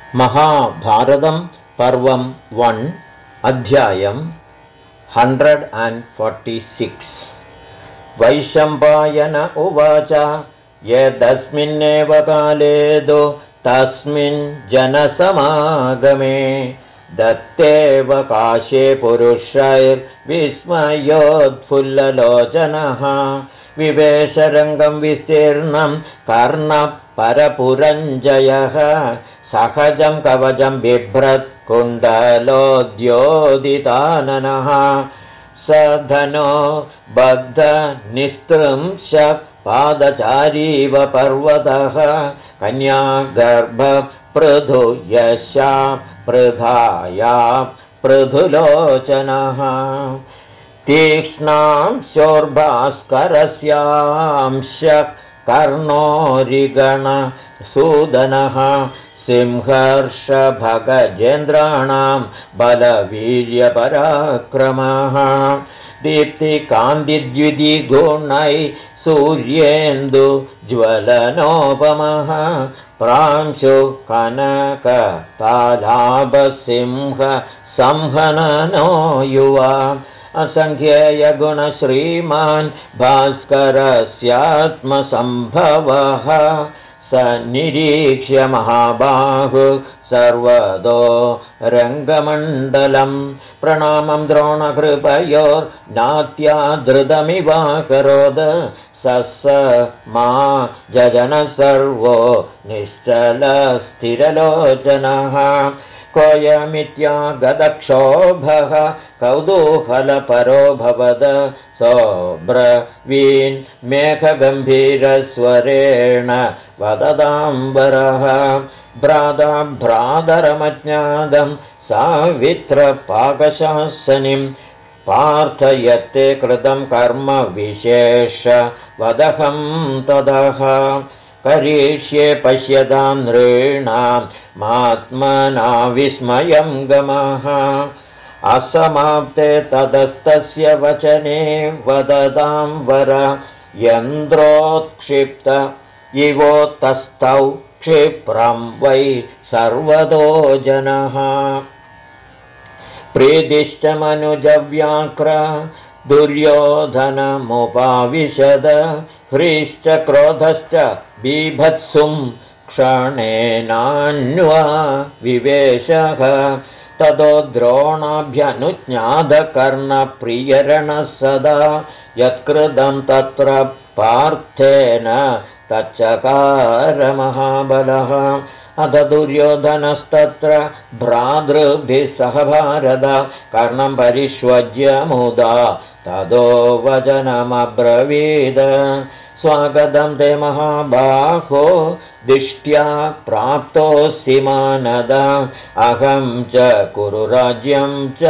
महाभारतं पर्वं 1 अध्यायं 146 वैशम्पायन उवाच यदस्मिन्नेव कालेदो तस्मिन् जनसमागमे दत्तेव काशे पुरुषैर्विस्मयोत्फुल्ललोचनः विवेशरङ्गं विस्तीर्णं कर्णपरपुरञ्जयः सहजं कवचं बिभ्रत् कुण्डलोद्योदिताननः स धनो बद्धनिस्तृंश पादचारीव पर्वतः कन्यागर्भपृथु यशा पृथाया पृथुलोचनः तीक्ष्णां शोर्भास्करस्यांश कर्णोरिगणसूदनः सिंहर्षभगजेन्द्राणां बलवीर्यपराक्रमः दीप्तिकान्तिद्युतिगुणैः सूर्येन्दुज्वलनोपमः प्रांशु कनकतालाभसिंह संहननो युवा असङ्ख्येयगुणश्रीमान् भास्करस्यात्मसम्भवः स निरीक्ष्य महाबाहु सर्वतो रङ्गमण्डलं प्रणामं द्रोणकृपयोर्नात्यादृतमिवाकरोद स मा जजन सर्वो निश्चलस्थिरलोचनः कोऽयमित्यागतक्षोभः कौतूहलपरो भवद सोऽब्रवीन् मेघगम्भीरस्वरेण वददाम्बरः भ्राता भ्रातरमज्ञातं सावित्रपाकशासनिं पार्थयत्ते कृतं कर्म विशेष वदहं तदः करिष्ये पश्यतां नृणां मात्मना विस्मयं गमः असमाप्ते तदस्तस्य वचने वदतां वर यन्द्रोत्क्षिप्त इवोत्तस्थौ क्षिप्रं वै सर्वतो जनः प्रीतिश्चमनुजव्याक्र दुर्योधनमुपाविशद ह्रीश्च क्रोधश्च बीभत्सुं क्षणेनान्वा विवेशः ततो द्रोणाभ्यनुज्ञातकर्णप्रियरणः सदा यत्कृतं तत्र पार्थेन तच्चकारमहाबलः अथ दुर्योधनस्तत्र भ्रातृभिः सह भारत कर्णं परिष्वज्य मुदा ततो वचनमब्रवीद स्वागतं ते महाबाहो दिष्ट्या प्राप्तोऽसि मानद अहं च कुरु राज्यं च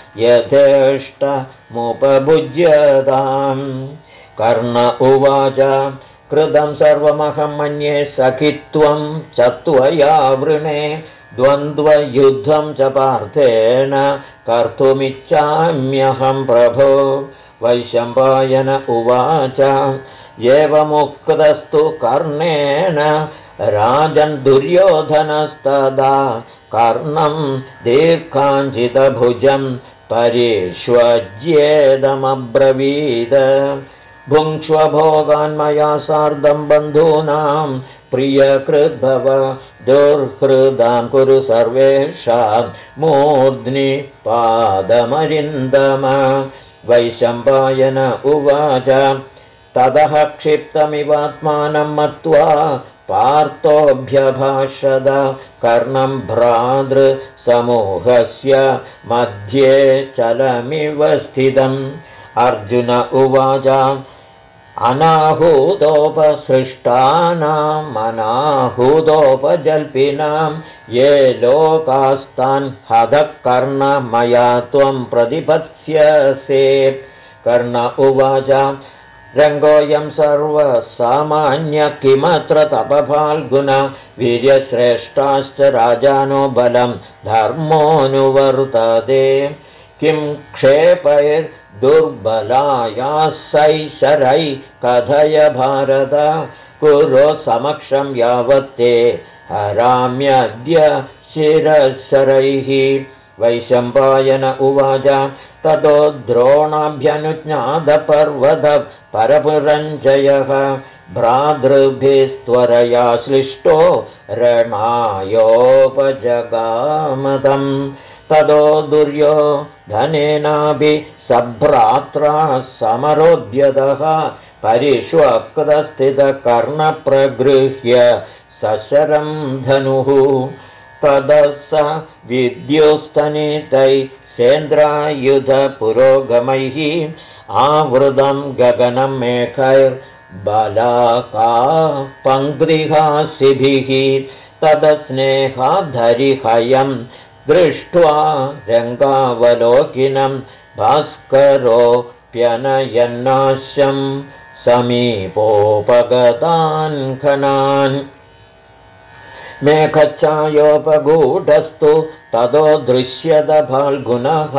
यथेष्टमुपभुज्यताम् कर्ण उवाच कृतं सर्वमहं मन्ये सखित्वं च त्वया वृणे द्वन्द्वयुद्धं च पार्थेन कर्तुमिच्छाम्यहं प्रभो वैशम्पायन उवाच एवमुक्तस्तु कर्णेन राजन् दुर्योधनस्तदा कर्णं दीर्घाञ्चितभुजं परिष्वज्येदमब्रवीद भुङ्क्ष्व भोगान् मया सार्धं बन्धूनां प्रियकृद्भव दुर्हृदां कुरु सर्वेषां मूर्ध्नि पादमरिन्दम वैशम्पायन उवाच ततः क्षिप्तमिवात्मानं मत्वा पार्थोऽभ्यभाषद कर्णं भ्रातृसमूहस्य मध्ये चलमिव स्थितम् अर्जुन उवाच अनाहूतोपसृष्टानामनाहूतोपजल्पिनां ये लोकास्तान् हतः कर्ण मया त्वं प्रतिपत्स्यसे कर्ण उवाच रङ्गोऽयं सर्वसामान्य किमत्र तपफाल्गुन वीर्यश्रेष्ठाश्च राजानो बलं धर्मोऽनुवर्तते किं क्षेपैर्दुर्बलायासैशरै कथय भारत कुरो समक्षं यावत्ते हराम्यद्य शिरशरैः। वैशम्पायन उवाच ततो द्रोणाभ्यनुज्ञातपर्वतपरपुरञ्जयः भ्रातृभिस्त्वरया श्लिष्टो रणायोपजगामतम्। ततो दुर्योधनेनापि सभ्रात्रा समरोद्यतः परिष्वक्तस्थितकर्णप्रगृह्य सशरं धनुः। ततः स विद्युस्तनितैः सेन्द्रायुधपुरोगमैः आवृतं गगनं मेघैर्बलाका पङ्क्तिहासिभिः। तदस्नेहाधरिहयं दृष्ट्वा रङ्गावलोकिनं भास्करोऽप्यनयन्नाश्यं समीपोपगतान् खनान्। मेघच्छायोपगूढस्तु ततो दृश्यत फाल्गुनः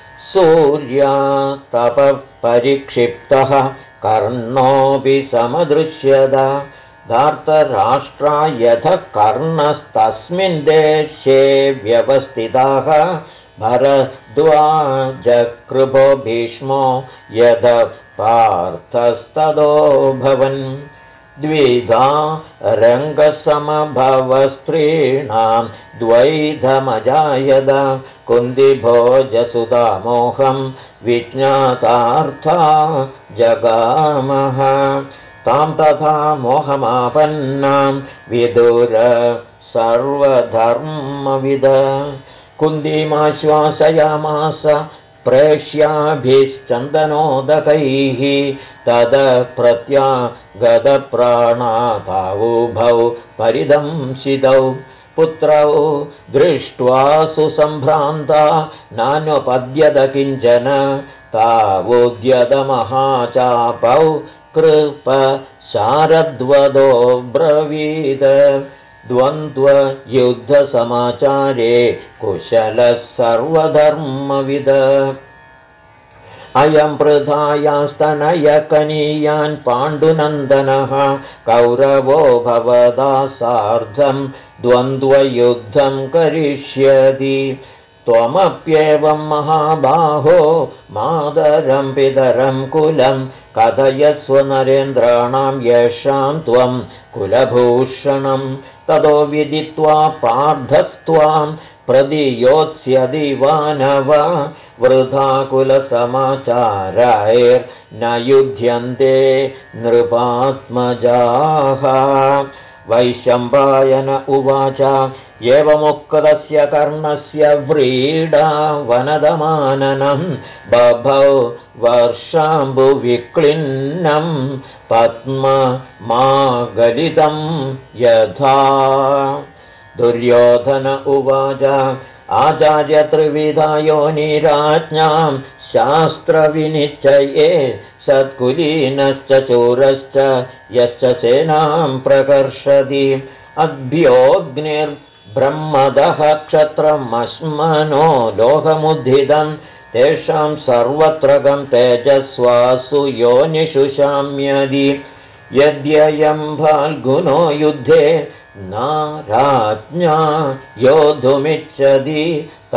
सूर्यातपः परिक्षिप्तः कर्णोऽपि समदृश्यत। धार्तराष्ट्रा यथ कर्णस्तस्मिन् देशे व्यवस्थिताः भरद्वाजकृपो भीष्मो यद पार्थस्ततो भवन्। द्विधा रङ्गसमभवस्त्रीणां द्वैधमजायद कुन्दिभोजसुधामोहं विज्ञातार्था जगामः। तां तथा मोहमापन्नां विदुर सर्वधर्मविद। कुन्तीमाश्वासयामास प्रेष्याभिश्चन्दनोदकैः तद प्रत्यागतप्राणातावुभौ परिदंशितौ। पुत्रौ दृष्ट्वा सुसम्भ्रान्ता नानुपद्यत किञ्चन तावुद्यतमहाचापौ कृप शारद्वदो ब्रवीद। द्वन्द्वयुद्धसमाचारे कुशलः सर्वधर्मविद। अयं पृथायास्तनयकनीयान् पाण्डुनन्दनः कौरवो भवदा सार्धं द्वन्द्वयुद्धं करिष्यति। त्वमप्येवं महाबाहो मातरं पितरं कुलं कथयस्व नरेन्द्राणां येषां त्वं कुलभूषणं। ततो विदित्वा पार्थस्त्वां प्रतियोत्स्यति वानव वृथा कुलसमाचारैर्न युध्यन्ते नृपात्मजाः। वैशम्पायन उवाच एवमुक्तस्य कर्णस्य व्रीडा वनदमाननं बभौ वर्षाम्बुविक्लिन्नं पद्ममागलितं यथा। दुर्योधन उवाच आचार्य त्रिविधा योनिराज्ञां शास्त्रविनिश्चये सत्कुलीनश्च चोरश्च यश्च सेनां प्रकर्षति। अभ्योऽग्निर्ब्रह्मदः क्षत्रमश्मनो लोहमुद्धितं तेषां सर्वत्रगं तेजस्वासु योनिषु शाम्यदि। यद्ययं फाल्गुनो युद्धे न राज्ञा योद्धुमिच्छति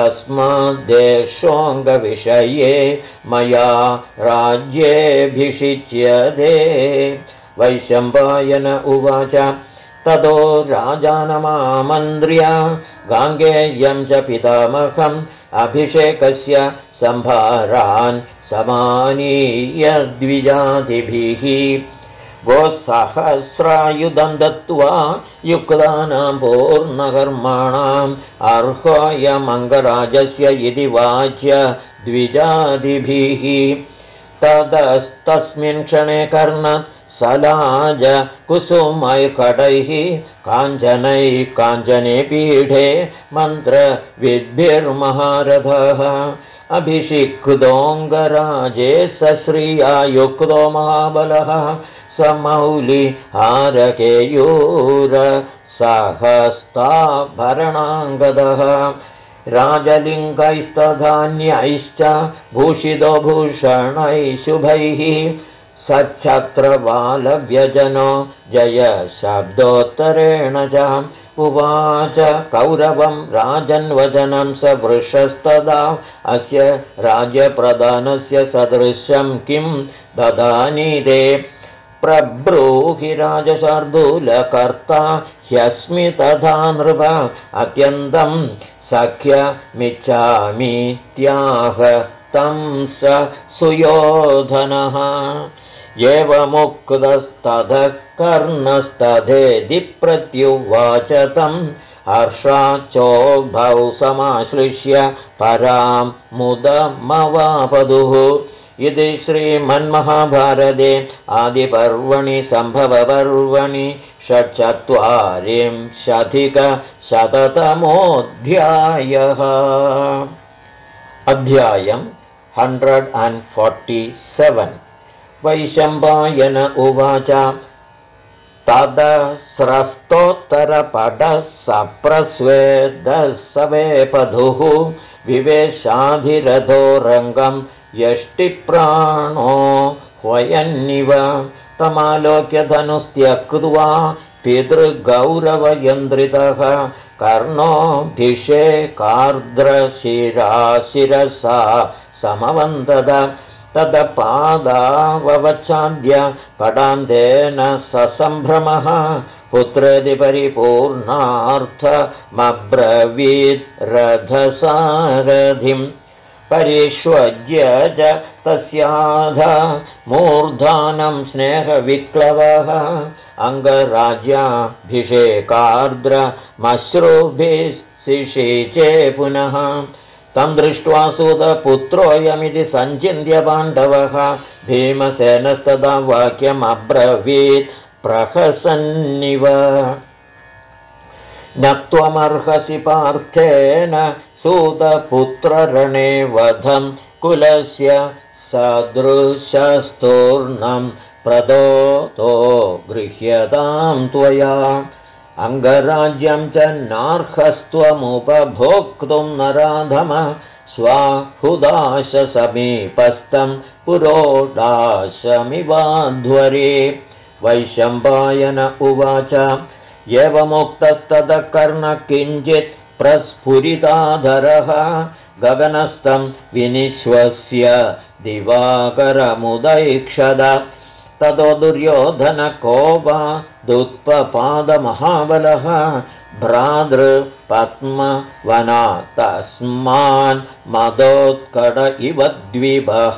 तस्माद्देशोऽङ्गविषये मया राज्येऽभिषिच्यते। वैशम्पायन उवाच ततो राजानमामन्त्र्य गाङ्गेयं च पितामहम् अभिषेकस्य सम्भारान् समानीय द्विजातिभिः। गोसहस्रायुधं दत्त्वा युक्तानां पूर्णकर्माणाम् अर्होऽयमङ्गराजस्य इति वाच्य द्विजातिभिः। ततस्तस्मिन् क्षणे कर्ण सलाज कुसुमैर्कटैः काञ्चनैः काञ्चने पीठे मन्त्रविद्भिर्महारथः। अभिषिक्तोऽङ्गराजे सश्रिया युक्तो महाबलः समौलिहारकेयूर सहस्ताभरणाङ्गदः। राजलिङ्गैस्तधान्यैश्च भूषितो भूषणैः शुभैः सच्छत्रवालव्यजनो जय शब्दोत्तरेण च उवाच कौरवं राजन्वचनं स वृषस्तदा अस्य राज्यप्रधानस्य सदृशं किं ददानि ते प्रब्रूहि राजशार्दूलकर्ता ह्यस्मि तथा नृप अत्यन्तं सख्यमिच्छामीत्याह तं स सुयोधनः एवमुक्तस्ततः कर्णस्तथेति प्रत्युवाच तं हर्षाच्चोभौ समाश्लिष्य परां मुदमवापदुः इति श्रीमन्महाभारते आदिपर्वणि सम्भवपर्वणि 140 अध्यायम् 147 वैशम्पायन उवाच तदस्रस्तोत्तरपटः सप्रस्वेदः सवेपधुः विवेशाधिरथो रङ्गं यष्टिप्राणो ह्वयन्निव तमालोक्य धनुस्त्यक्त्वा पितृगौरवयन्द्रितः कर्णोऽभिषेकार्द्रशिराशिरसा समवन्दत तदपादाववच्छाद्य पडान्तेन ससम्भ्रमः पुत्रेति परिपूर्णार्थमब्रवीत् रथसारथिम् परिष्वज्य च तस्याध मूर्धानं स्नेहविक्लवः अङ्गराज्याभिषेकार्द्रमश्रुभिः पुनः तं दृष्ट्वा सुतपुत्रोऽयमिति सञ्चिन्त्य पाण्डवः भीमसेनस्तदा वाक्यमब्रवीत् प्रहसन्निव न त्वमर्हसि पार्थेन सूतपुत्ररणे वधं कुलस्य सदृशस्तूर्णं प्रदोतो गृह्यतां त्वया अङ्गराज्यं च नार्हस्त्वमुपभोक्तुं नराधम स्वाहुदाशसमीपस्थं पुरोडाशमिवाध्वरे वैशम्पायन उवाच एवमुक्तस्ततः कर्णः किञ्चित् प्रस्फुरिताधरः गगनस्थं विनिश्वस्य दिवाकरमुदैक्षद ततो दुर्योधनकोपादुत्पपादमहाबलः भ्रातृपद्मवना तस्मान् मदोत्कट इव द्विभः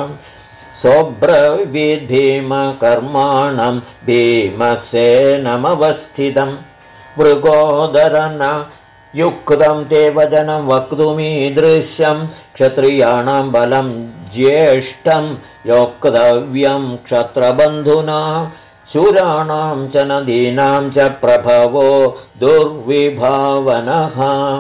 सोऽब्रवीद्भीमकर्माणं भीमसेनमवस्थितं मृगोदरन युक्तं ते वचनं वक्तुमीदृश्यं क्षत्रियाणां बलं ज्येष्ठं योक्तव्यं क्षत्रबन्धुना शूराणां च नदीनां च प्रभवो दुर्विभावनः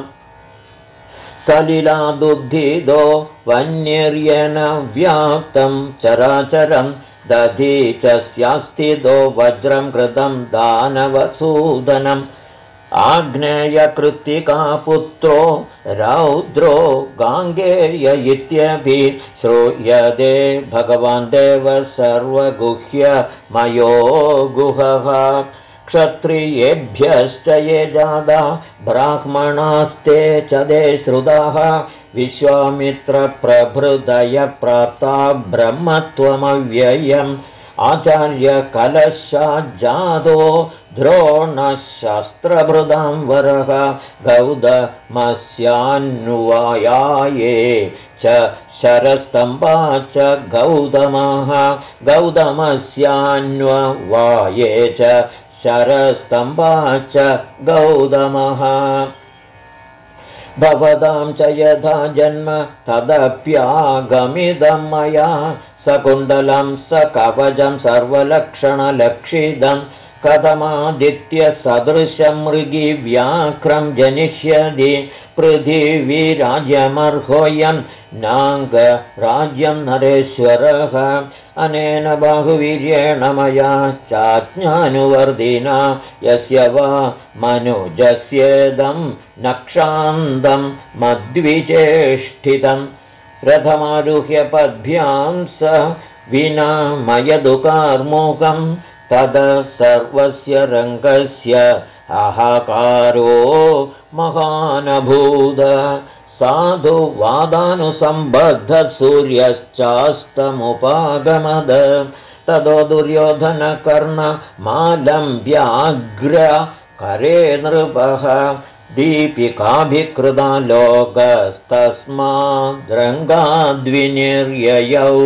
सलिलादुद्धिदो वन्यर्येण व्याप्तं चराचरं दधी च स्यास्तिदो वज्रं कृतं दानवसूदनम् आग्नेयकृत्तिका पुत्रो रौद्रो गाङ्गेय इत्यपि श्रूयते भगवान् देव सर्वगुह्यमयो गुहः क्षत्रियेभ्यश्च ये जादा ब्राह्मणास्ते च ते श्रुताः विश्वामित्रप्रभृतय प्राप्ता ब्रह्मत्वमव्ययम् आचार्यकलशाज्जातो द्रोणशस्त्रभृदां वरः गौतमस्यान्वयाये च शरस्तम्भा च गौतमः गौतमस्यान्ववाये च शरस्तम्भा च गौतमः भवतां च यथा जन्म तदप्यागमिदं मया सकुण्डलं सकवचं सर्वलक्षणलक्षितं कथमादित्यसदृशं मृगी व्याघ्रं जनिष्यति पृथिवीराज्यमर्होऽयं नाङ्गराज्यं नरेश्वरः अनेन बाहुवीर्येण मया चाज्ञानुवर्धिना यस्य वा मनुजस्येदं नक्षान्तं मद्विचेष्टितम् रथमारुह्य पद्भ्यां स विना मयदु कार्मुकं तद सर्वस्य रङ्गस्य अहकारो महानभूत साधु वादानुसम्बद्धः सूर्यश्चास्तमुपागमद तदो दुर्योधनकर्णमालम्ब्याग्र करे नृपः दीपिकाभिकृता लोकस्तस्माद्रङ्गाद्विनिर्ययौ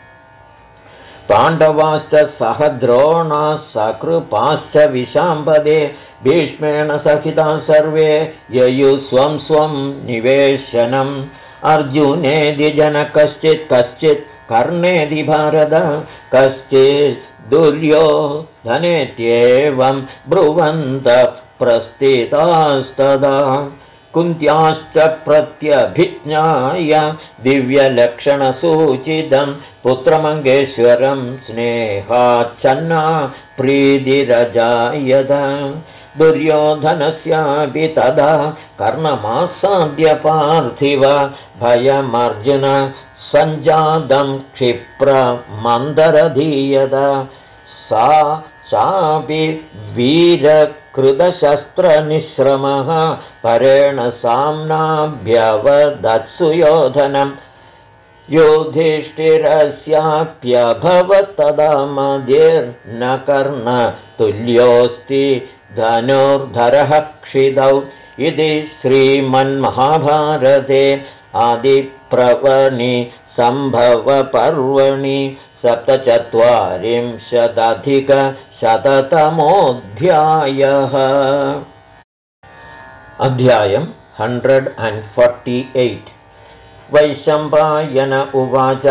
पाण्डवाश्च सह द्रोणाः सकृपाश्च विशाम्पदे भीष्मेण सहिताः सर्वे ययुः स्वं निवेशनम् अर्जुनेदि जनः कश्चित् कर्णेदि भारत कश्चित् दुर्योधनेत्येवं ब्रुवन्तः प्रस्थितास्तदा कुन्त्याश्च प्रत्यभिज्ञाय दिव्यलक्षणसूचितं पुत्रमङ्गेश्वरं स्नेहाच्छन्ना प्रीतिरजायत दुर्योधनस्यापि तदा कर्णमासाद्य पार्थिव भयमर्जुन सञ्जातं क्षिप्रमन्दरधीयत सापि वीरकृतशस्त्रनिश्रमः परेण साम्नाभ्यवदत्सु योधनम् युधिष्ठिरस्याप्यभवत् तदा मध्येर्न कर्णतुल्योऽस्ति धनुर्धरः क्षितौ इति श्रीमन्महाभारते आदिप्रवनि सम्भवपर्वणि 47अधिकशततमोऽध्यायः अध्यायम् 148 वैशम्पायन उवाच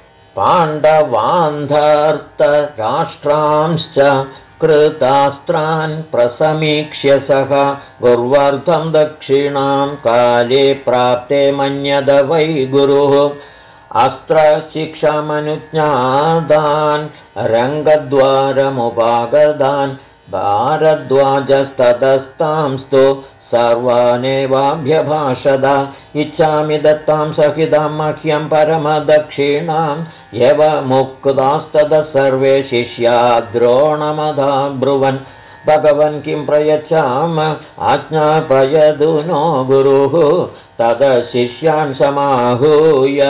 पाण्डवान्धर्तराष्ट्रांश्च कृतास्त्रान् प्रसमीक्ष्य सः गुर्वार्थं दक्षिणां काले प्राप्ते मन्यद वै गुरुः अस्त्रशिक्षामनुज्ञातान् रङ्गद्वारमुपागतान् भारद्वाजस्ततस्तांस्तु सर्वानेवाभ्यभाषत इच्छामि दत्तां सहितां मह्यं परमदक्षिणां यवमुक्तास्ततः सर्वे शिष्या द्रोणमधा ब्रुवन् भगवन् किं प्रयच्छाम आज्ञापयतु नो गुरुः तद शिष्यान् समाहूय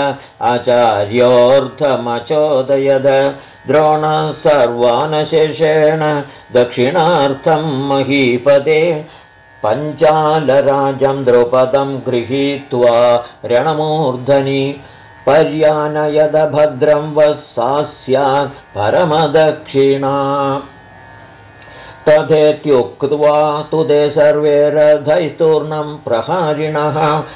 आचार्योऽर्थमचोदयद द्रोणः सर्वानशेषेण दक्षिणार्थं महीपते पञ्चालराजं द्रुपदं गृहीत्वा रणमूर्धनि पर्यानयद भद्रं वत्सास्यात् परमदक्षिणा तथेत्युक्त्वा तु ते सर्वे रथैस्तूर्णं प्रहारिणः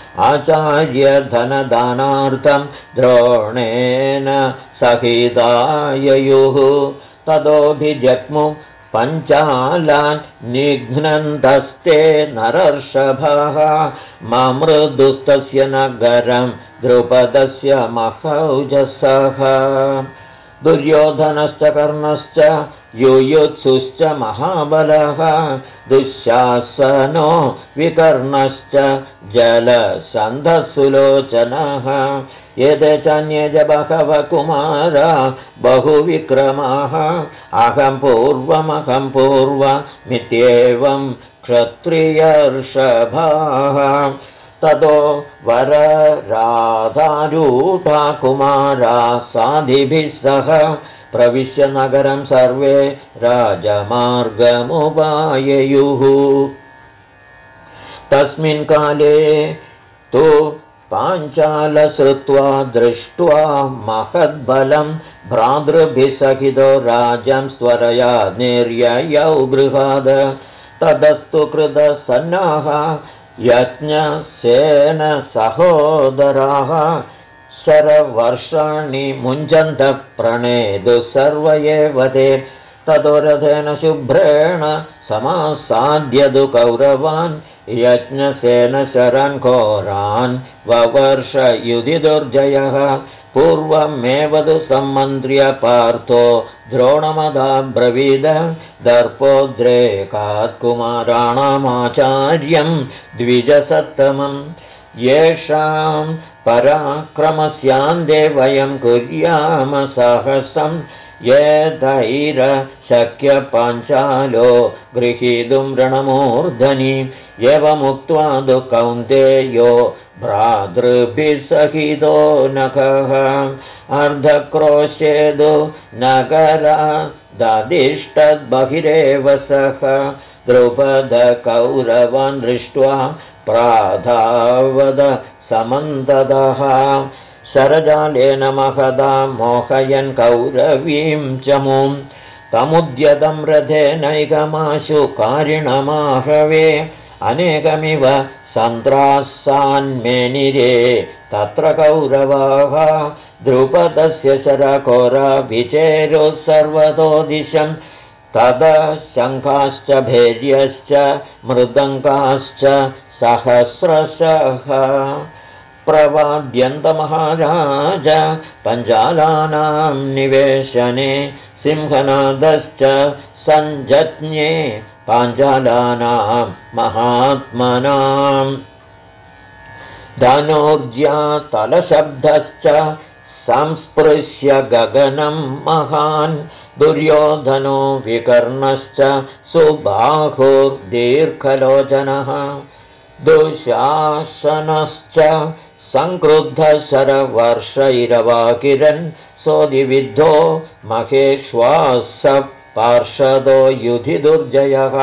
आचार्यधनदानार्थं द्रोणेन सहिताययुः ततोऽभिजग्मु पञ्चालान् निघ्नन्तस्ते नरर्षभः ममृदुस्तस्य नगरं द्रुपदस्य महौजसः दुर्योधनश्च कर्णश्च युयुत्सुश्च महाबलः दुःशासनो विकर्णश्च जलसन्धसुलोचनः एते चान्ये च बहवः कुमारा बहुविक्रमाः अहं पूर्वमित्येवं क्षत्रियर्षभाः ततो वरराधारूढा कुमारा साधिभिः सह प्रविश्य नगरं सर्वे राजमार्गमुपाययुः तस्मिन् काले तु पाञ्चालश्रुत्वा दृष्ट्वा महद्बलं भ्रातृभिः सहितो राजं स्वरया निर्ययौ गृहाद तदस्तु कृतसन्नाः यज्ञसेन सहोदराः शरवर्षाणि मुञ्चन्तः प्रणेदुः सर्व एव ते ततो रथेन शुभ्रेण समासाद्यदु कौरवान् यज्ञसेन शरन् घोरान् ववर्ष युधि दुर्जयः पूर्वमेव तु सम्मन्त्र्य पार्थो द्रोणमदाब्रवीद दर्पोद्रेकात् कुमाराणामाचार्यं द्विजसत्तमम् येषां पराक्रमस्यान्ते वयं कुर्याम साहसं यथैरशक्यपाञ्चालो गृहीतुं रणमूर्धनि एवमुक्त्वा तु कौन्तेयो भ्रातृभिः सहितो नखः अर्धक्रोशेदु नगराददिष्टद्बहिरेव सः द्रुपदकौरवान् दृष्ट्वा प्राधावद समन्ततः शरजालेन महदा मोहयन् कौरवीं चमुं तमुद्यतं रथेनैकमाशु कारिणमाहवे अनेकमिव सन्त्रासान्मेनिरे तत्र कौरवाः द्रुपदस्य शरकोरा विचेरुः सर्वतो दिशं तदा शङ्खाश्च भेर्यश्च मृदङ्गाश्च सहस्रशः प्रवाद्यन्तमहाराज पञ्चालानां निवेशने सिंहनादश्च सञ्जज्ञे पाञ्चालानां महात्मनां धनुर्जातलशब्दश्च संस्पृश्य गगनं महान् दुर्योधनो विकर्णश्च सुबाहुर्दीर्घलोचनः दुःशासनश्च सङ्क्रुद्धशरवर्षैरवाकिरन् सोदिविद्धो महेश्वासः पार्षदो युधि दुर्जयः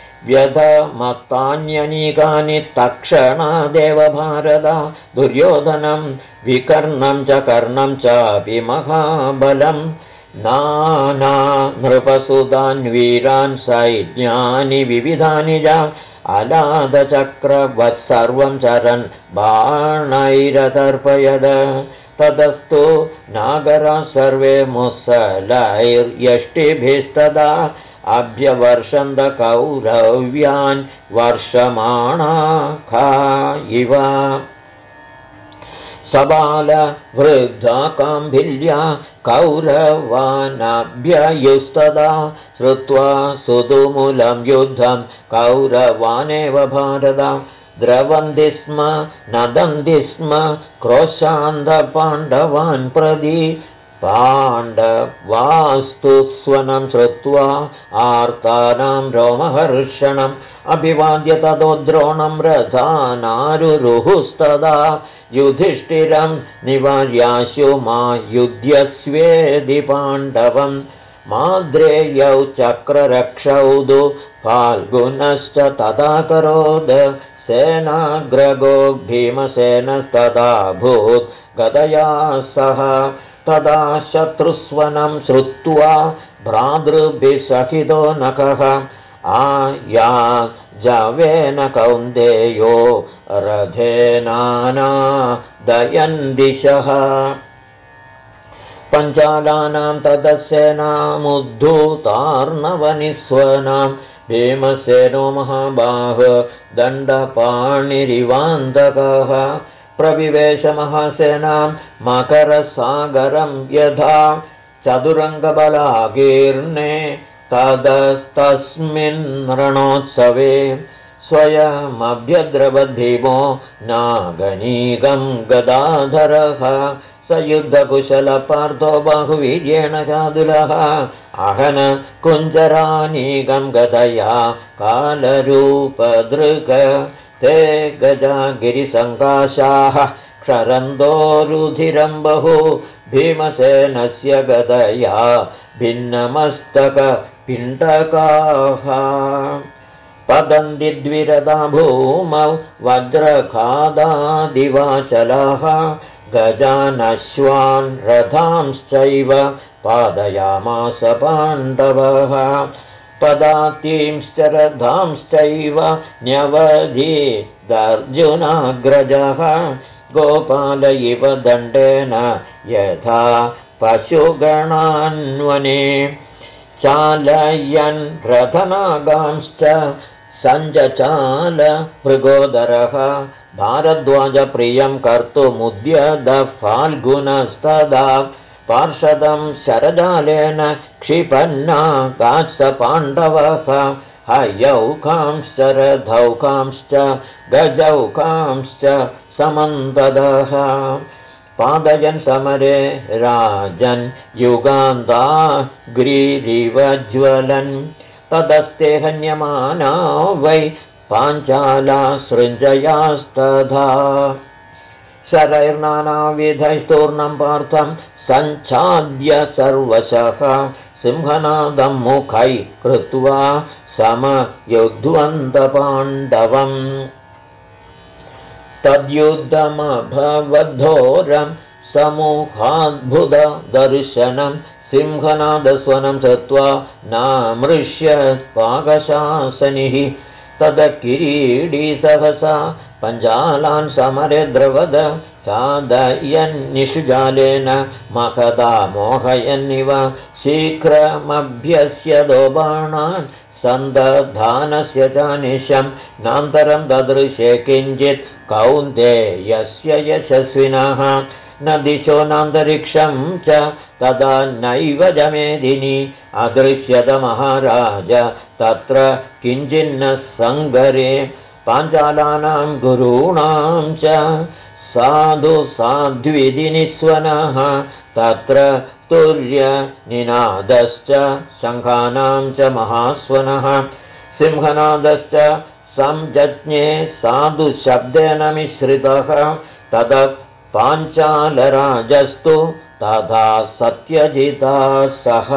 व्यधमत्तान्यनीकानि तक्षणादेव भारत दुर्योधनं विकर्णं च कर्णं चापि महाबलं नाना नृपसुतान् वीरान् सैन्यानि विविधानि च अलादचक्रवत् सर्वं चरन् बाणैरतर्पयद ततस्तु नागराः सर्वे मुसलैर्यष्टिभिस्तदा अभ्यवर्षन्त कौरव्यान् वर्षमाणाखा इव सबालवृद्धा काम्भिल्या कौरवानभ्ययुस्तदा श्रुत्वा सुदुमूलं युद्धं कौरवानेव भारत द्रवन्ति स्म नदन्ति स्म क्रोशान्धपाण्डवान् प्रति पाण्डवास्तु स्वनं श्रुत्वा आर्तानां रोमहर्षणम् अभिवाद्य ततो द्रोणं रथानारुरुहुस्तदा युधिष्ठिरं निवार्याशु मा युध्यस्वेदि पाण्डवं माद्रेयौ चक्ररक्षौ दु फाल्गुनश्च तदा करोद सेनाग्रगो भीमसेनस्तदा भूत् गदया सह तदा शत्रुस्वनं श्रुत्वा भ्रातृभिः सहितो नखः आयाजवेन कौन्तेयो रथेनानादयन् दिशः पञ्चालानां तदस्सेनामुद्धूतार्णवनिस्वनां भीमसेनो महाबाह दण्डपाणिरिवान्तकः प्रविवेश महासेनां मकरसागरं यथा चतुरङ्गबलाकीर्णे तदस्तस्मिन् रणोत्सवे स्वयमभ्यद्रवद्भीमो नागनीकं गदाधरः स युद्धकुशलपार्थो बाहुवीर्येण चादुलः अहन कुञ्जरानीकं गदया कालरूपदृग ते गजा गिरिसङ्काशाः क्षरन्दो रुधिरं बहु भीमसेनस्य गदया भिन्नमस्तकपिण्डकाः पतन्ति द्विरदा भूमौ वज्रखादादिवाचलाः गजानश्वान् रथांश्चैव पादयामास पाण्डवः पदातींश्च रथांश्चैव न्यवधीदर्जुनाग्रजः गोपाल इव दण्डेन यथा पशुगणान्वने चालयन् रथनागांश्च सञ्जचाल मृगोदरः भारद्वाजप्रियं कर्तुमुद्यतः फाल्गुनस्तदा पार्षदं शरजालेन क्षिपन्नागाश्च पाण्डवः हयौकांश्च रथौकांश्च गजौकांश्च समन्तदः पादयन् समरे राजन् युगान्ताग्रीरिवज्वलन् तदस्ते हन्यमाना वै पाञ्चाला सृञ्जयास्तथा शरैर्नानाविधैस्तूर्णं पार्थं सञ्छाद्य सर्वशः सिंहनादं मुखै कृत्वा समयुध्वन्तपाण्डवम् तद्युद्धमभवद्धोरं समूहाद्भुतदर्शनं सिंहनादस्वनं कृत्वा नामृष्य पाकशासनिः तद किरीडी सहसा पञ्चालान् समरे द्रवद सादयन्निषुजालेन महदा मोहयन्निव शीघ्रमभ्यस्य दोबाणान् सन्दधानस्य च निशं नान्तरं ददृशे किञ्चित् कौन्तेयस्य यशस्विनः न दिशो नान्तरिक्षं च तदा नैव जमेदिनी अदृश्यत महाराज तत्र किञ्चिन्न सङ्गरे पाञ्चालानां गुरूणां च साधु साध्विधिनिस्वनः तत्र तुर्यनिनादश्च शङ्खानां च महास्वनः सिंहनादश्च संजज्ञे साधुशब्देन मिश्रितः तदा पाञ्चालराजस्तु तथा सत्यजिता सह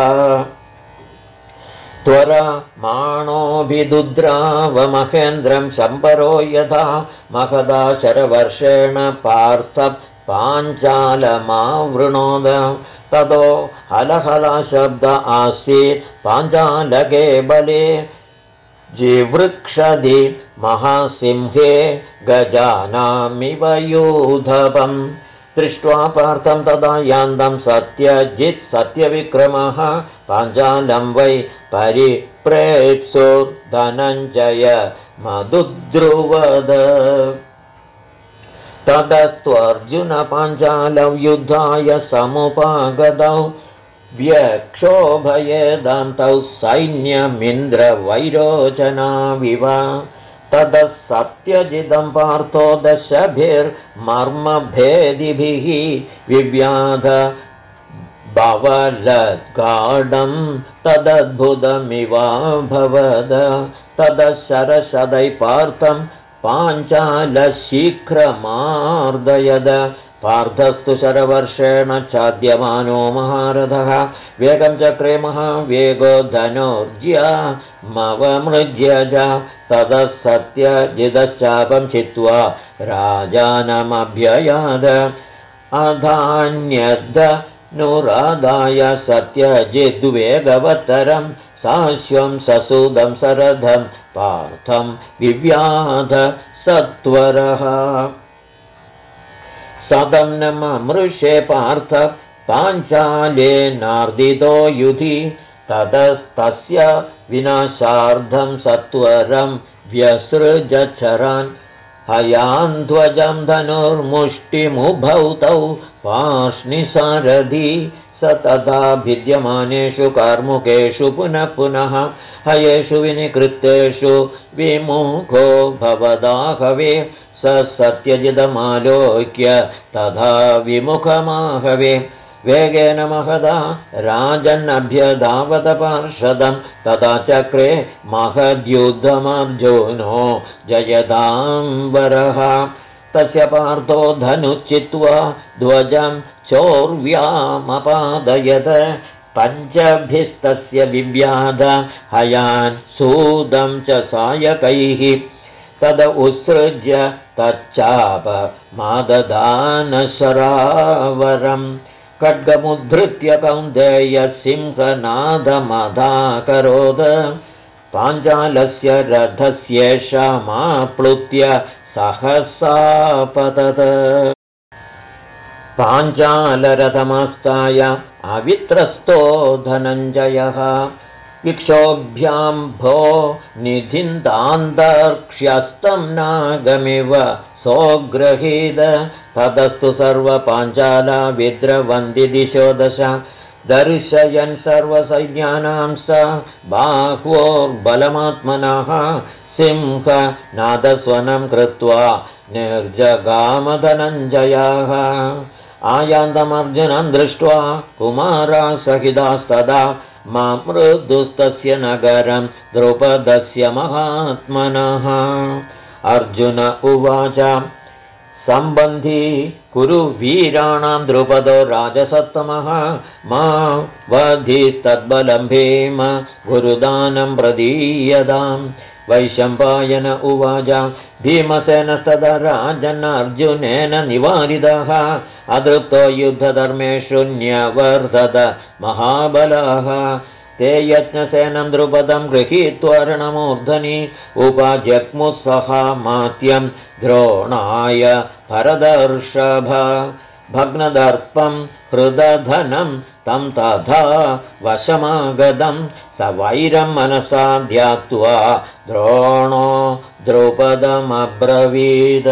त्वरमाणोऽभिदुद्रावमहेन्द्रं शम्बरो यथा महदा शरवर्षेण पार्थ पाञ्चालमावृणोद ततो हलहलशब्द आसीत् पाञ्चालके बले जिवृक्षधि महासिंहे गजानामिव यूधपम् दृष्ट्वा पार्थं तदा यान्तं सत्यजित् सत्यविक्रमः पाञ्चालं वै परिप्रेत्सुर्धनञ्जय मधुद्रुवद तदस्त्वर्जुनपाञ्चालौ युद्धाय समुपागतौ व्यक्षोभयेदं तौ सैन्यमिन्द्रवैरोचनाविव ततः सत्यजितं पार्थो दशभिर्मर्मभेदिभिः विव्याध बवलद्गाढं तदद्भुतमिवाभवद ततः शरशदै पार्थं पाञ्चालशीघ्रमार्दयद पार्थस्तु शरवर्षेण चाद्यमानो महारथः वेगं चक्रे महावेगो धनुर्ज्यमवमृज्य च ततः सत्यजितश्चापं चित्वा राजानमभ्ययाद अधान्यद्धनुरादाय सत्यजिद्वेगवत्तरं साश्वं ससूदं सरथं पार्थं विव्याध सत्वरः सदं न ममृषे पार्थ पाञ्चालेनार्दितो युधि ततस्तस्य विनाशार्धं सत्वरं व्यसृजच्छरान् हयान्ध्वजं धनुर्मुष्टिमुभौ तौ पार्ष्णिसारथि स तथा भिद्यमानेषु कार्मुकेषु पुनः पुनः हयेषु विनिकृतेषु विमुखो भवदाहवे स सत्यजिदमालोक्य तथा विमुखमाहवे वेगेन महदा राजन्नभ्यधावत पार्षदं तथा चक्रे महद्युद्धमर्जुनो जयदाम्बरः तस्य पार्थो धनुच्चित्वा ध्वजं चौर्व्यामपादयत पञ्चभिस्तस्य विव्याध हयान् सूदं च सायकैः तद उत्सृज्य तच्चाप माददानशरावरम् खड्गमुद्धृत्य कौन्तेय सिंहनादमधाकरोद पाञ्चालस्य रथस्येषामाप्लुत्य सहसा पतत पाञ्चालरथमास्ताय अवित्रस्तो धनञ्जयः इक्षोभ्यां भो निधिन्तान्तर्क्ष्यस्तं नागमिव सोऽग्रहीत ततस्तु सर्वपाञ्चाला विद्रवन्ति दिशो दश दर्शयन् सर्वसैन्यानां स बाह्वोर्बलमात्मनः सिंहनादस्वनं कृत्वा निर्जगामधनञ्जयः आयान्तमर्जुनं दृष्ट्वा कुमारासहितास्तदा मामृदुस्तस्य नगरं द्रुपदस्य महात्मनः अर्जुन उवाच सम्बन्धी कुरु वीराणां द्रुपदो राजसत्तमः मा वधिस्तद्बलं भीम गुरुदानं प्रदीयताम् वैशम्पायन उवाच भीमसेनस्तदा राजन्नर्जुनेन निवारितः अतृप्तो युद्धधर्मेषु न्यवर्धत महाबलाः ते यज्ञसेनं द्रुपदं गृहीत्वा उपजग्मुस्सह मात्यं द्रोणाय भरतर्षभ भग्नदर्पं हृदधनं तं तथा वशमागतं स वैरं मनसा ध्यात्वा द्रोणो द्रुपदमब्रवीद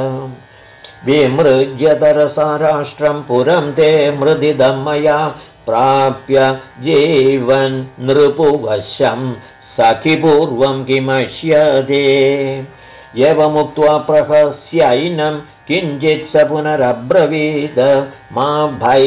विमृज्यतरसा राष्ट्रं पुरं ते मृदिदं मया प्राप्य जीवन् नृपुवशं सखिपूर्वं किमश्यते एवमुक्त्वा प्रहस्यैनं किञ्चित् स पुनरब्रवीद मा भै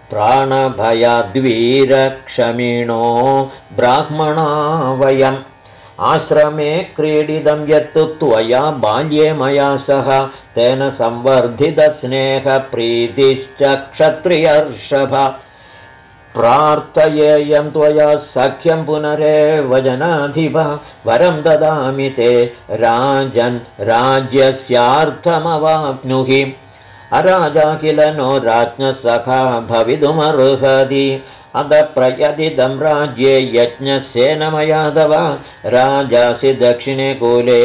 प्राणभयाद्वीरक्षमिणो ब्राह्मणा वयम् आश्रमे क्रीडितं यत्तु त्वया बाल्ये मया सह तेन संवर्धितस्नेहप्रीतिश्च क्षत्रियर्षभ प्रार्थयेयं त्वया सख्यं पुनरेव जनाधिप वरं ददामि ते राजन् राज्यस्यार्थमवाप्नुहि अराजा किल नो राज्ञसखा भवितुमर्हति अद प्रयदिदं राज्ये यज्ञस्येन मया तव राजासि दक्षिणे कूले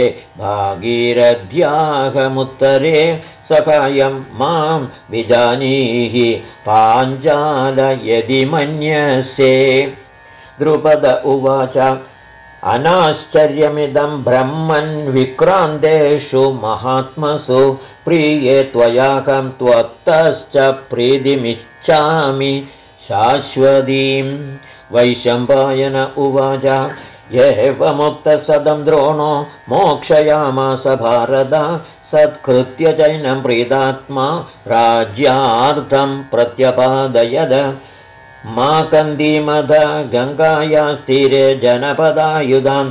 भागीरथ्याहमुत्तरे सखायं मां विजानीहि पाञ्चाल यदि मन्यसे द्रुपद उवाच अनाश्चर्यमिदं ब्रह्मन् विक्रान्तेषु महात्मसु प्रिये त्वयाकं त्वत्तश्च प्रीतिमिच्छामि शाश्वतीं वैशम्पायन उवाच एवमुक्तसदं द्रोणो मोक्षयामास भारत सत्कृत्य चैनं प्रीतात्मा राज्यार्थं प्रत्यपादयद माकन्दीमद गङ्गायास्तीरे जनपदायुधां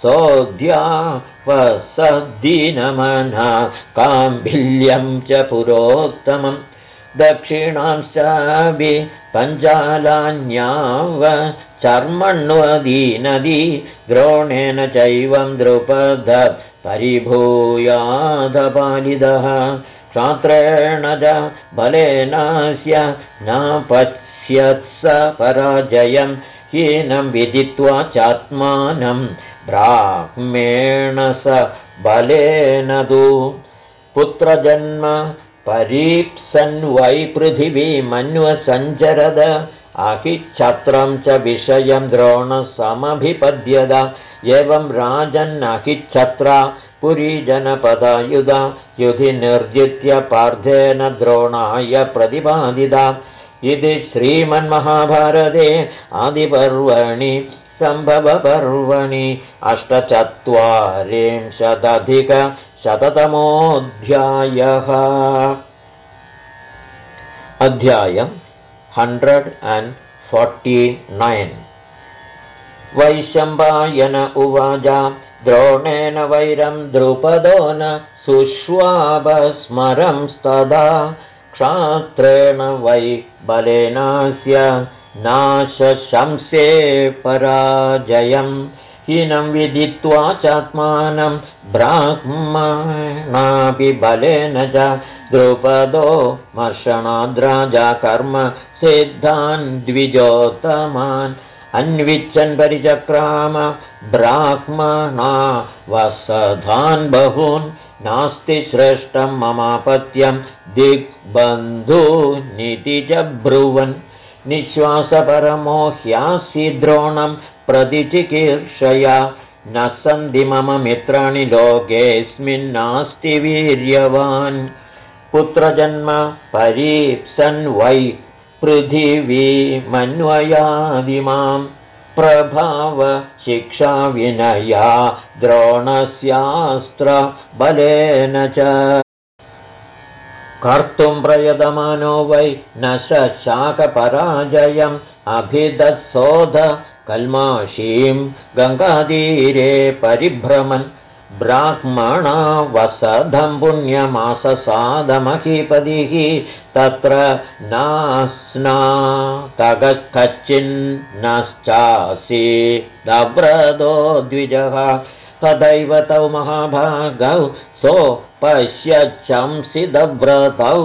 सोऽध्यापसद्दीनमनः काम्भिल्यं च पुरोत्तमम् दक्षिणांश्चापि पञ्चालान्याव चर्मण्वदीनदी द्रोणेन चैवं द्रुपद परिभूयादपालिदः क्षात्रेण च बलेनास्य न पश्यत्स पराजयं हीनं विदित्वा चात्मानं ब्राह्मेण स बलेन तु पुत्रजन्म परीप्सन् वै पृथिवीमन्वसञ्चरद अहिच्छत्रं च विषयं द्रोणसमभिपद्यत एवं राजन्नहिच्छत्रा पुरीजनपदायुधा युधि निर्जित्य पार्थेन द्रोणाय प्रतिपादिता इति श्रीमन्महाभारते आदिपर्वणि सम्भवपर्वणि 840-शततमोऽध्यायः अध्यायम् 149 वैशम्पायन उवाच द्रोणेन वैरं द्रुपदो न सुष्वापस्मरंस्तदा क्षात्रेण वै बलेनास्य नाशशंसे पराजयं हीनं विदित्वा चात्मानं ब्राह्मणापि बलेन च द्रुपदो मर्षणाद्राजा कर्म सिद्धान् द्विजोत्तमान् अन्विच्छन् परिचक्राम ब्राह्मणा वसधान् बहून् नास्ति श्रेष्ठं ममापत्यं दिग्बन्धूनिति च ब्रुवन् निःश्वासपरमो ह्यासि द्रोणं प्रतिचिकीर्षया न सन्ति मम मित्राणि लोकेऽस्मिन्नास्ति वीर्यवान् पुत्रजन्म परीप्सन् वै पृथिवीमन्वयादिमां प्रभावशिक्षाविनया द्रोणस्यास्त्रबलेन च कर्तुं प्रयतमानो वै न शशाकपराजयम् अभिदत्सोध कल्माषीं गङ्गातीरे परिभ्रमन् ब्राह्मणा वसधं पुण्यमाससादमहीपतिः तत्र नास्नातकच्चिन्नश्चासि दव्रतो द्विजः तथैव तौ महाभागौ सोपश्यच्छंसिदव्रतौ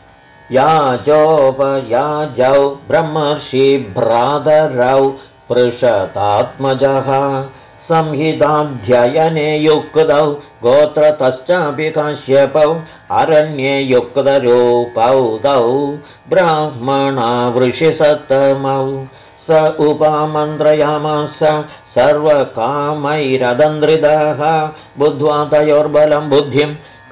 याजोपयाजौ ब्रह्मर्षि भ्रातरौ पृषतात्मजः संहिताध्ययने युक्तौ गोत्रतश्चापि काश्यपौ अरण्ये युक्तरूपौ तौ ब्राह्मणा वृषिसत्तमौ स उपामन्त्रयामास सर्वकामैरदन्द्रितः बुद्ध्वा तयोर्बलं बुद्धिं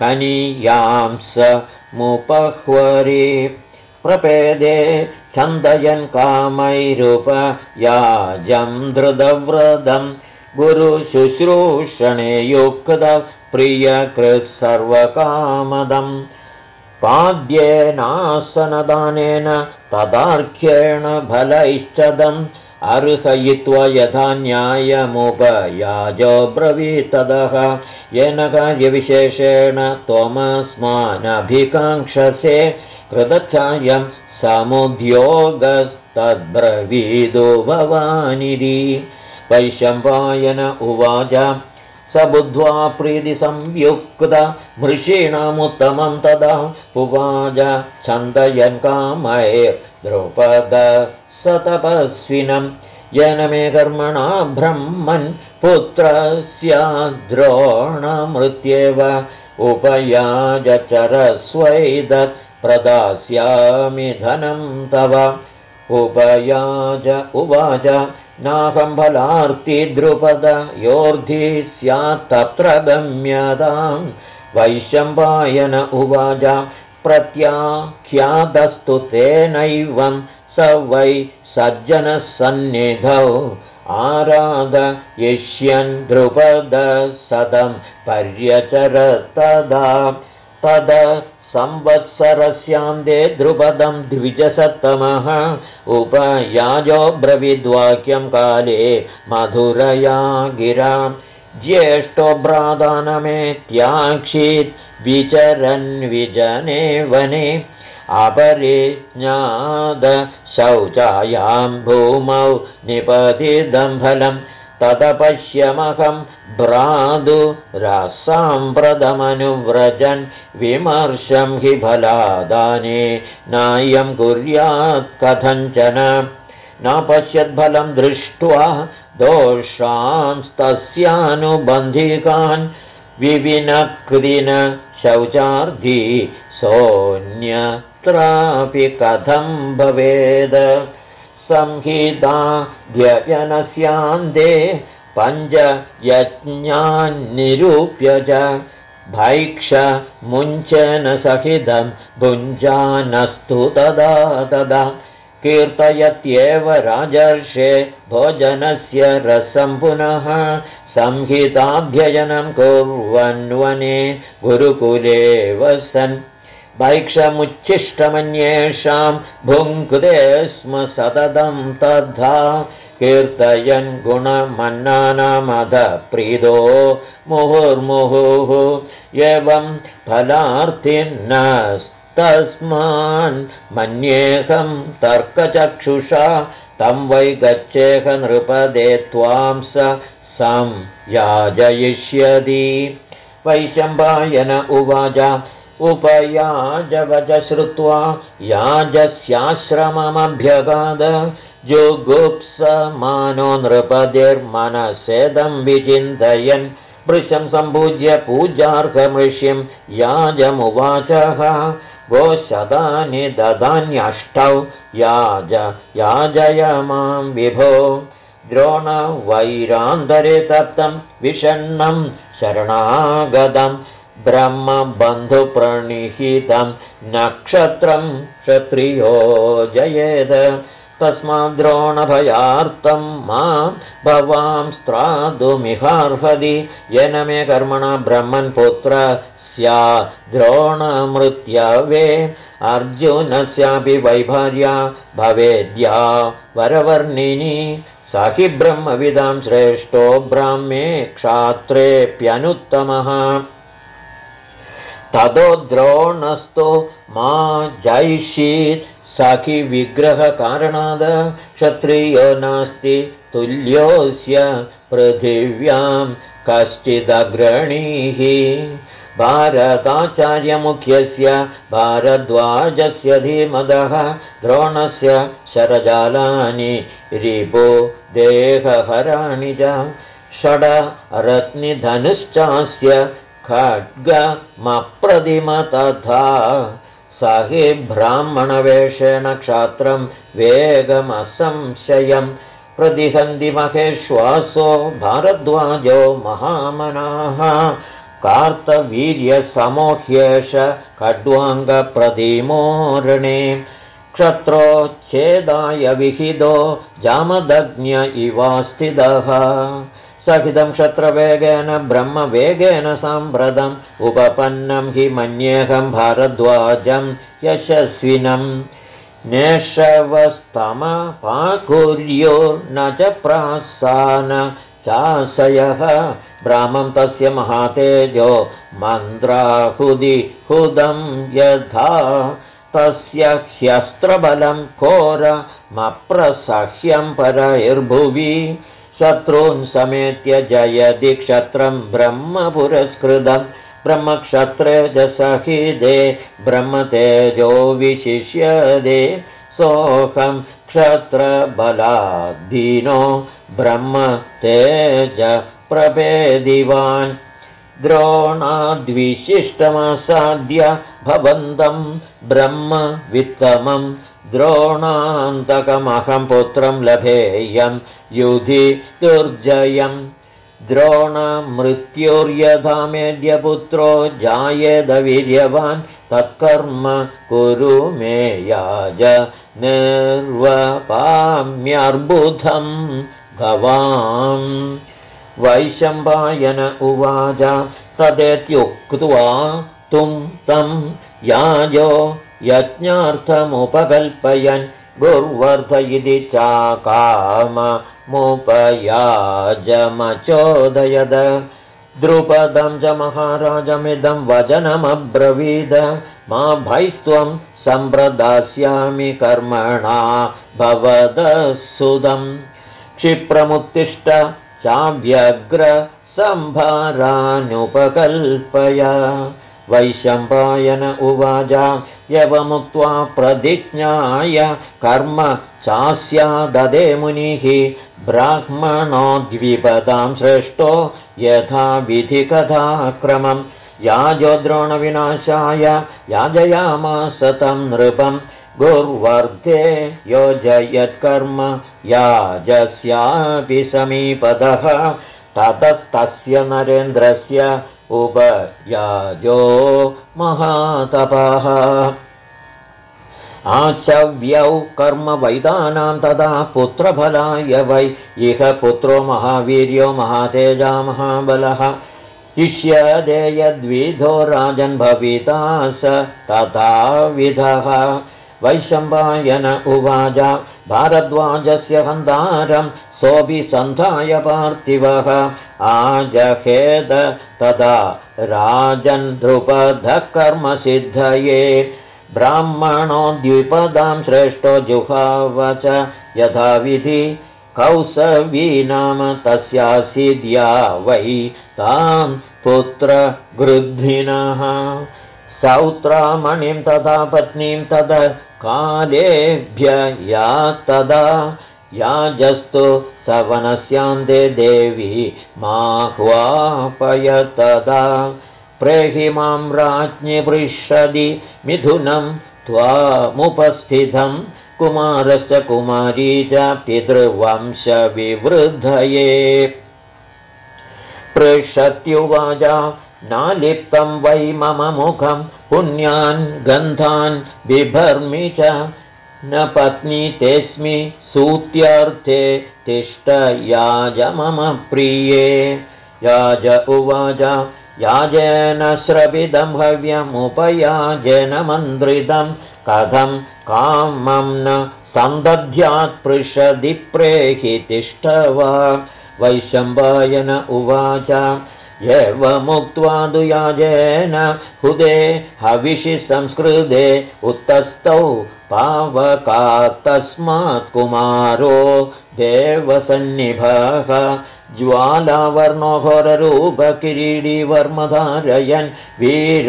कनीयांसमुपह्वरे प्रपेदे छन्दयन् कामैरुपयाजं धृतव्रतं गुरुशुश्रूषणे युक्तः प्रियकृत्सर्वकामदम् पाद्येनासनदानेन तदार्घ्येण फलैश्चदम् अर्हयित्वा यथा न्यायमुपयाजो ब्रवीतदः येन कार्यविशेषेण त्वमस्मानभिकाङ्क्षसे कृतच्छायं समुद्योगस्तद्ब्रवीदो भवानिति वैशम्पायन उवाच स बुद्ध्वा प्रीतिसंयुक्त मृषीणामुत्तमं तदा उवाच छन्दयन् कामैर्द्रुपद स तपस्विनं येन मे कर्मणा ब्रह्मन् पुत्रस्याद्रोणमृत्येव उपयाज चरस्वैदत् प्रदास्यामि धनं तव उपयाज उवाच नाहं फलार्ति द्रुपद योर्धि स्यात् तत्र गम्यतां वैशम्पायन उवाच प्रत्याख्यातस्तु तेनैवं स वै सज्जनसन्निधौ आराधयिष्यन् द्रुपद सदं पर्यचरत्तदा तद संवत्सरस्यान्ते द्रुपदं द्विजसत्तमः उपयाजो ब्रवीद्वाक्यं काले मधुरया गिरा ज्येष्ठो भ्रातानमेत्याक्षीत् विचरन् विजने वने अपरिज्ञातशौचायां भूमौ निपतितं फलं तदपश्यमहं भ्रातुरसाम्प्रदमनुव्रजन् विमर्शं हि फलादाने नायं कुर्यात् कथञ्चन न पश्यद्फलं दृष्ट्वा दोषांस्तस्यानुबन्धिकान् विविनक्तिन शौचार्थी सोऽन्यत्रापि कथं भवेद संहिताध्ययनस्यान्ते पञ्चयज्ञान्निरूप्य च भैक्षमुञ्चन सहितं भुञ्जानस्तु तदा कीर्तयत्येव राजर्षे भोजनस्य रसं पुनः संहिताध्ययनं कुर्वन् वने गुरुकुले वसन् भैक्षमुच्छिष्टमन्येषां भुङ्क्ते स्म सततं तथा कीर्तयन् गुणमन्नानामध प्रीतो मुहुर्मुहुः एवं फलार्थिनस्तस्मान् मन्येऽहं तर्कचक्षुषा तं वै गच्छेह नृपदे त्वां स संयाजयिष्यति वैशम्पायन उवाच उपयाजवच श्रुत्वा याजस्याश्रममभ्यगाद जुगुप्समानो नृपतिर्मनसेदं विचिन्तयन् वृषं सम्पूज्य पूजार्हमृष्यं याजमुवाचः गोशतानि ददान्यष्टौ याजय मां विभो द्रोणवैरान्तरे तप्तं विषण्णं शरणागतं ब्रह्मबन्धुप्रणिहितं नक्षत्रं क्षत्रियो जयेद तस्माद्द्रोणभयार्तं मां भवां स्त्रातुमिहार्हति येन मे कर्मणा ब्रह्मन् पुत्र स्याद्द्रोणमृत्यवे अर्जुनस्यापि वैभार्या भवेद्या वरवर्णिनी स हि ब्रह्मविदां श्रेष्ठो ब्राह्मे क्षात्रेऽप्यनुत्तमः ततो द्रोणस्तु मा जैषीत् सखि विग्रहकारणाद् क्षत्रियो नास्ति तुल्योऽस्य पृथिव्यां कश्चिदग्रणीः भारताचार्यमुख्यस्य भारद्वाजस्य धीमदः द्रोणस्य शरजालानि रिपो देहहराणि च षडरत्निधनुश्चास्य खड्गमप्रतिम तथा स हि ब्राह्मणवेषेण क्षात्रं वेगमसंशयं प्रतिहन्ति महेश्वासो भारद्वाजो महामनाः कार्तवीर्यसमोह्येष खड्वाङ्गप्रतिमोरणे क्षत्रोच्छेदाय विहितो जामदग्न्य इवास्थितः सहितं क्षत्रवेगेन ब्रह्मवेगेन साम्प्रतम् उपपन्नं हि मन्येऽहं भारद्वाजं यशस्विनम् नेषवस्तमपाकुर्यो न च प्रासान चाशयः ब्राह्मं तस्य महातेजो मन्द्राहुदिहुदं यथा तस्य ह्यस्त्रबलं घोरमप्रसह्यं परैर्भुवि शत्रून् समेत्य जयति क्षत्रं ब्रह्मपुरस्कृतं ब्रह्मक्षत्रे च सहिते ब्रह्मतेजो विशिष्यते सोऽहं क्षत्रबलादीनो ब्रह्मतेज प्रभेदिवान् द्रोणाद्विशिष्टमसाद्य भवन्तं ब्रह्मवित्तमं द्रोणान्तकमहं पुत्रं लभेयं युधि दुर्जयम् द्रोणमृत्युर्यथा मेद्य पुत्रो जायेद वीर्यवान् तत्कर्म कुरु मे याज निर्वपाम्यर्बुधं गवाम् वैशम्पायन उवाच तदेत्युक्त्वा तुं तं याजो यज्ञार्थमुपकल्पयन् गुर्वर्ध इति चाकाममुपयाजमचोदयद द्रुपदं च महाराजमिदं वचनमब्रवीद मा भैस्त्वं सम्प्रदास्यामि कर्मणा भवदसुदं क्षिप्रमुत्तिष्ठ चाव्यग्र सम्भारानुपकल्पय वैशम्पायन उवाच यवमुक्त्वा प्रतिज्ञाय कर्म चास्याददे मुनिः ब्राह्मणो द्विपदां श्रेष्ठो यथा विधिकथाक्रमं याजो द्रोणविनाशाय याजयामास तं नृपं गुर्वर्धे योजयत्कर्म याजस्यापि समीपतः ततस्तस्य नरेन्द्रस्य उपयाजो महातपः आचव्यौ कर्म वैदानां तदा पुत्रफलाय वै इह पुत्रो महावीर्यो महातेजा महाबलः इष्यते यद्विधो राजन् भविता स तथाविधः वैशम्पायन उवाच भारद्वाजस्य हन्तारं सोऽपि सन्धाय पार्थिवः आजहेद तदा राजन् द्रुपदः कर्मसिद्धये ब्राह्मणो द्विपदां श्रेष्ठो जुहाव च यथाविधि कौसवी नाम तस्यासीद्या वै तां पुत्रगृद्धिनः सौत्रामणिं तथा पत्नीं तदा कालेभ्य या तदा याजस्तु सवनस्यान्ते देवी माह्वापय तदा प्रेहि मां राज्ञि पृषदि मिथुनं त्वामुपस्थितं कुमारश्च कुमारी च पितृवंशविवृद्धये पृषत्युवाच नालिप्तं वै मम मुखं पुण्यान् गन्धान् बिभर्मि च न पत्नी तेऽस्मि सूत्यर्थे तिष्ठ याज मम प्रिये। याज उवाच याजेन स्रविदं हव्यमुपयाजेन मन्त्रितं कथं कामं न सन्दध्यात् पृषदि प्रेहि तिष्ठ वा। वैशम्पायन उवाच एवमुक्त्वा दुयाजेन हुदे हविषि संस्कृते उत्तस्तौ पावकात्तस्मात् कुमारो देवसन्निभः ज्वालावर्णो घोररूपकिरीटी वर्मधारयन् वीर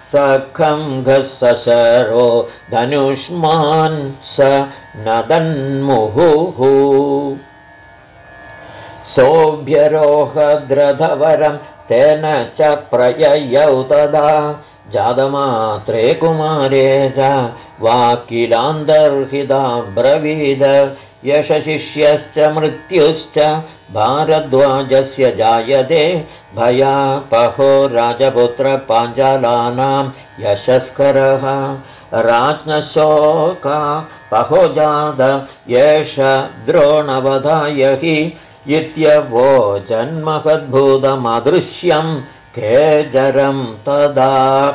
सखङ्गसशरो धनुष्मान् स नदन्मुहुः सोऽभ्यरोहद्रधवरं तेन च प्रययौ तदा जातमात्रे कुमारे च वाकिलान्तर्हिता ब्रवीद यशशिष्यश्च मृत्युश्च भारद्वाजस्य जायते भयापहो राजपुत्र पाञ्चालानां यशस्करः राज्ञशोका पहो जात एष द्रोणवधाय हि इत्यवो जन्महद्भूतमदृश्यं खेजरं तदा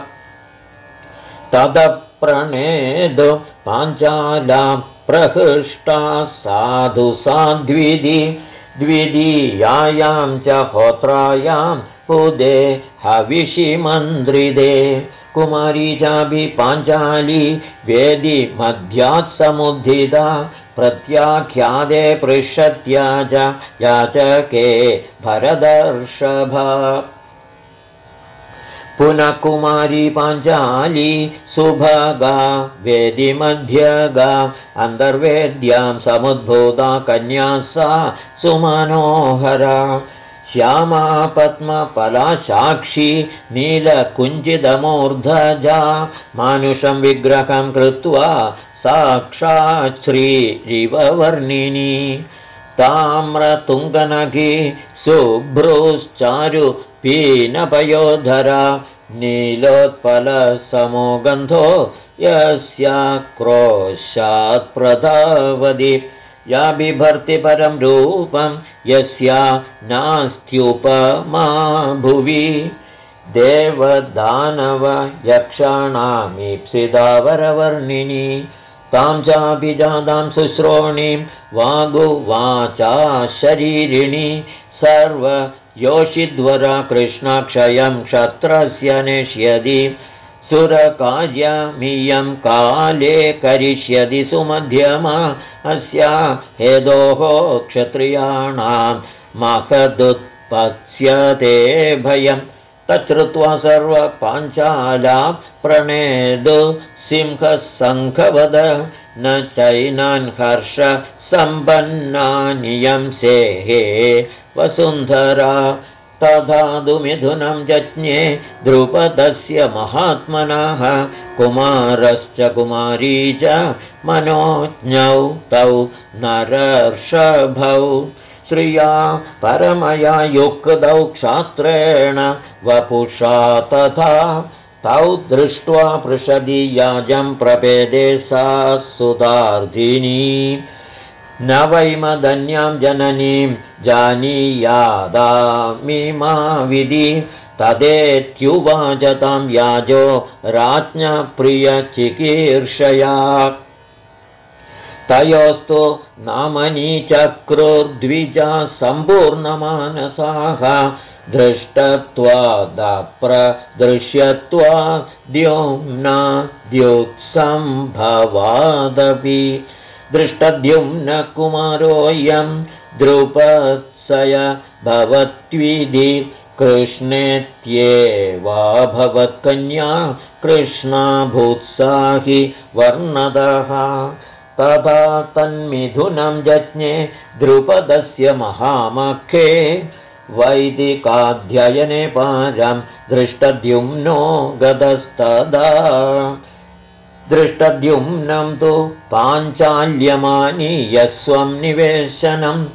तदप्रणेदु पाञ्चाला प्रहृष्टा साधु साध्विधि द्वितीयायां च होत्रायां हुदे हविषि मन्त्रिदे कुमारी चापि पाञ्चाली वेदि मध्यात् समुद्धिता प्रत्याख्यादे पृषत्या च याचके भरदर्षभ पुनः कुमारी पाञ्चाली सुभगा वेदिमध्यगा अन्तर्वेद्यां समुद्भूता कन्या सा सुमनोहरा श्यामा पद्मफला साक्षी नीलकुञ्चितमूर्धजा मानुषं विग्रहं कृत्वा साक्षात् श्रीरिव वर्णिनी ताम्रतुङ्गनखी शुभ्रुश्चारु पीनपयोधरा नीलोत्पलसमो गन्धो यस्या क्रोशात् प्रधावति या बिभर्ति परं रूपं यस्या नास्त्युपमा भुवि देवदानव यक्षाणामीप्सिता वरवर्णिनी तां चापि जातां शुश्रोणीं वागुवाचा शरीरिणी सर्वयोषिध्वरा कृष्णाक्षयं क्षत्रस्य नेष्यति सुरकार्यमियं काले करिष्यति सुमध्यमा अस्या हेदोः क्षत्रियाणां महदुत्पत्स्यते भयं तच्छ्रुत्वा सर्वपाञ्चाला प्रणेदु सिंहसङ्घवद न चैनान् हर्ष सम्पन्नानियंसेहे वसुन्धरा तथादु मिथुनं जज्ञे द्रुपदस्य महात्मनः कुमारश्च कुमारी च मनोज्ञौ तौ नरर्षभौ श्रिया परमया युक्तौ क्षात्रेण वपुषा तथा तौ दृष्ट्वा पृषदीयाजं प्रपेदे सा सुतार्थिनी न वैमदन्यां जननीं जानीयादामिमा विधि तदेत्युवाच तां याजो राज्ञप्रियचिकीर्षया तयोस्तु नामनी चक्रुर्द्विजा सम्पूर्णमानसाः दृष्टत्वादप्रदृश्यत्वा द्युम्ना द्युत्सम्भवादपि दृष्टद्युम्न कुमारोऽयं द्रुपत्सय भवत्विधि कृष्णेत्येवाभवत्कन्या कृष्णाभूत्साहि वर्णदः तथा तन्मिथुनं जज्ञे द्रुपदस्य महामखे वैदिकाध्ययने पारं दृष्टद्युम्नो गतस्तदा दृष्टद्युम्नं तु पाञ्चाल्यमानीय स्वं निवेशनम्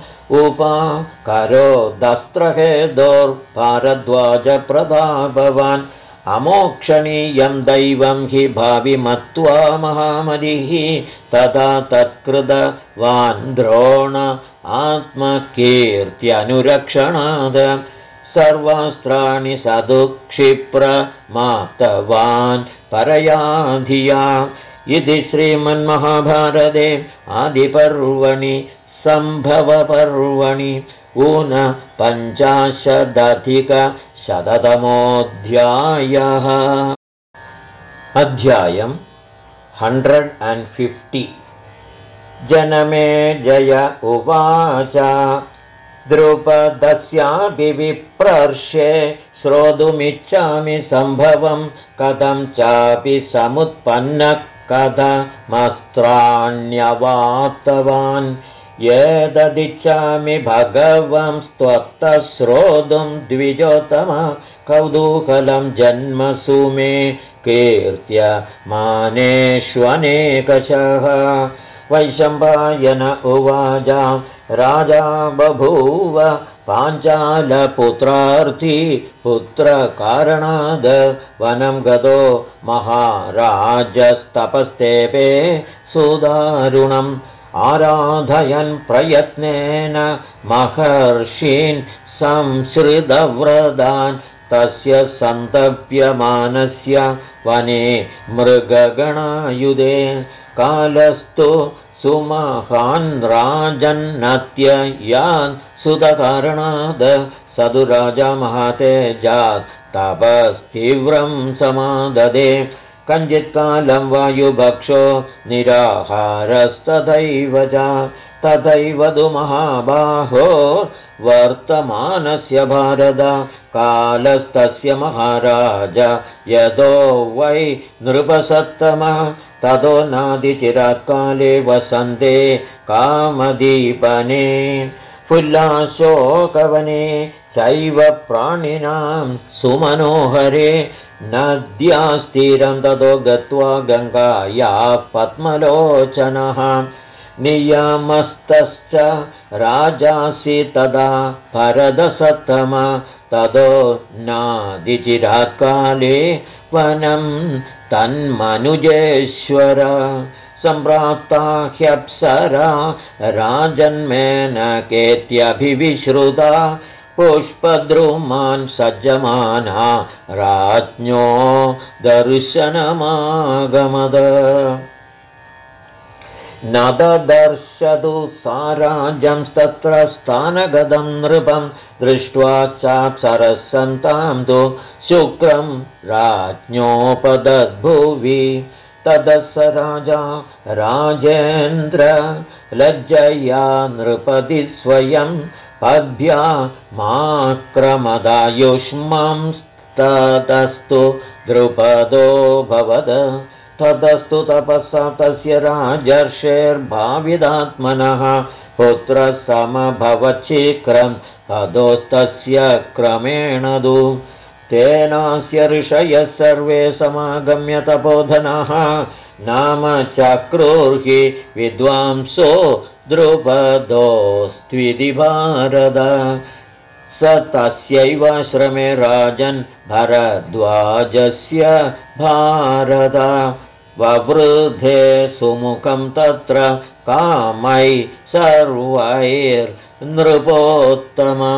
उपाकरोदस्त्रहेदोर्भारद्वाजप्रतापवान् अमोक्षणीयं दैवं हि भावि मत्वा महामतिः तथा तत्कृतवान् द्रोण आत्मकीर्त्यनुरक्षणाद सर्वास्त्राणि सदुक्षिप्रमाप्तवान् परयाधिया इति श्रीमन्महाभारते आदिपर्वणि सम्भवपर्वणि ऊनपञ्चाशदधिकशततमोऽध्यायः। अध्यायम् 150। जनमेजय उवाच द्रुपदस्यापि विप्रर्षे श्रोतुमिच्छामि सम्भवं कथं चापि समुत्पन्नः कथमस्त्राण्यवाप्तवान् एतदिच्छामि भगवंस्त्वत्तः श्रोतुं द्विजोत्तम कौतूहलं जन्मसु मे कीर्त्यमानेष्वनेकशः। वैशम्पायन उवाच राजा बभूव पाञ्चालपुत्रार्थी पुत्रकारणाद् वनं गतो महाराजस्तपस्तेपे सुदारुणम् आराधयन् प्रयत्नेन महर्षीन् संसृतव्रतान् तस्य सन्तप्यमानस्य वने मृगगणायुधे कालस्तु सुमहान् राजन्नत्ययान् सुतकारणाद् सदु राजा महातेजात् तपस्तीव्रं समाददे कञ्चित्कालं वायुभक्षो निराहारस्तथैव च तथैव तु महाबाहो वर्तमानस्य भारत कालस्तस्य महाराज यतो वै नृपसत्तमः ततो नादिचिरात्काले वसन्ते कामदीपने फुल्लाशोकवने चैव प्राणिनां सुमनोहरे नद्यास्तीरं ततो गत्वा गङ्गाया पद्मलोचनः नियमस्तश्च राजासि तदा भरतसत्तम ततो नादिचिरात्काले वनं तन्मनुजेश्वर सम्प्राप्ता ह्यप्सरा राजन्मेनकेत्यभिविश्रुता पुष्पद्रुमान् सज्जमाना राज्ञो दर्शनमागमद न ददर्शतु सा राजंस्तत्र स्थानगतं नृपं दृष्ट्वा चाप्सरसन्तां तु शुक्रं राज्ञोपदद्भुवि ततः स राजा राजेन्द्र लज्जया नृपति स्वयं पद्भ्या माक्रमदायुष्मं ततस्तु द्रुपदो भवद ततस्तु तपसा तस्य राजर्षेर्भाविदात्मनः पुत्रः समभवच्छीघ्रं ततोस्तस्य क्रमेण तु तेनास्य ऋषयः सर्वे समागम्य तपोधनाः नाम चक्रुर्हि विद्वांसो द्रुपदोऽस्त्विति भारत स तस्यैवाश्रमे राजन् भरद्वाजस्य भारत ववृधे सुमुखं तत्र कामै सर्वैर्नृपोत्तमा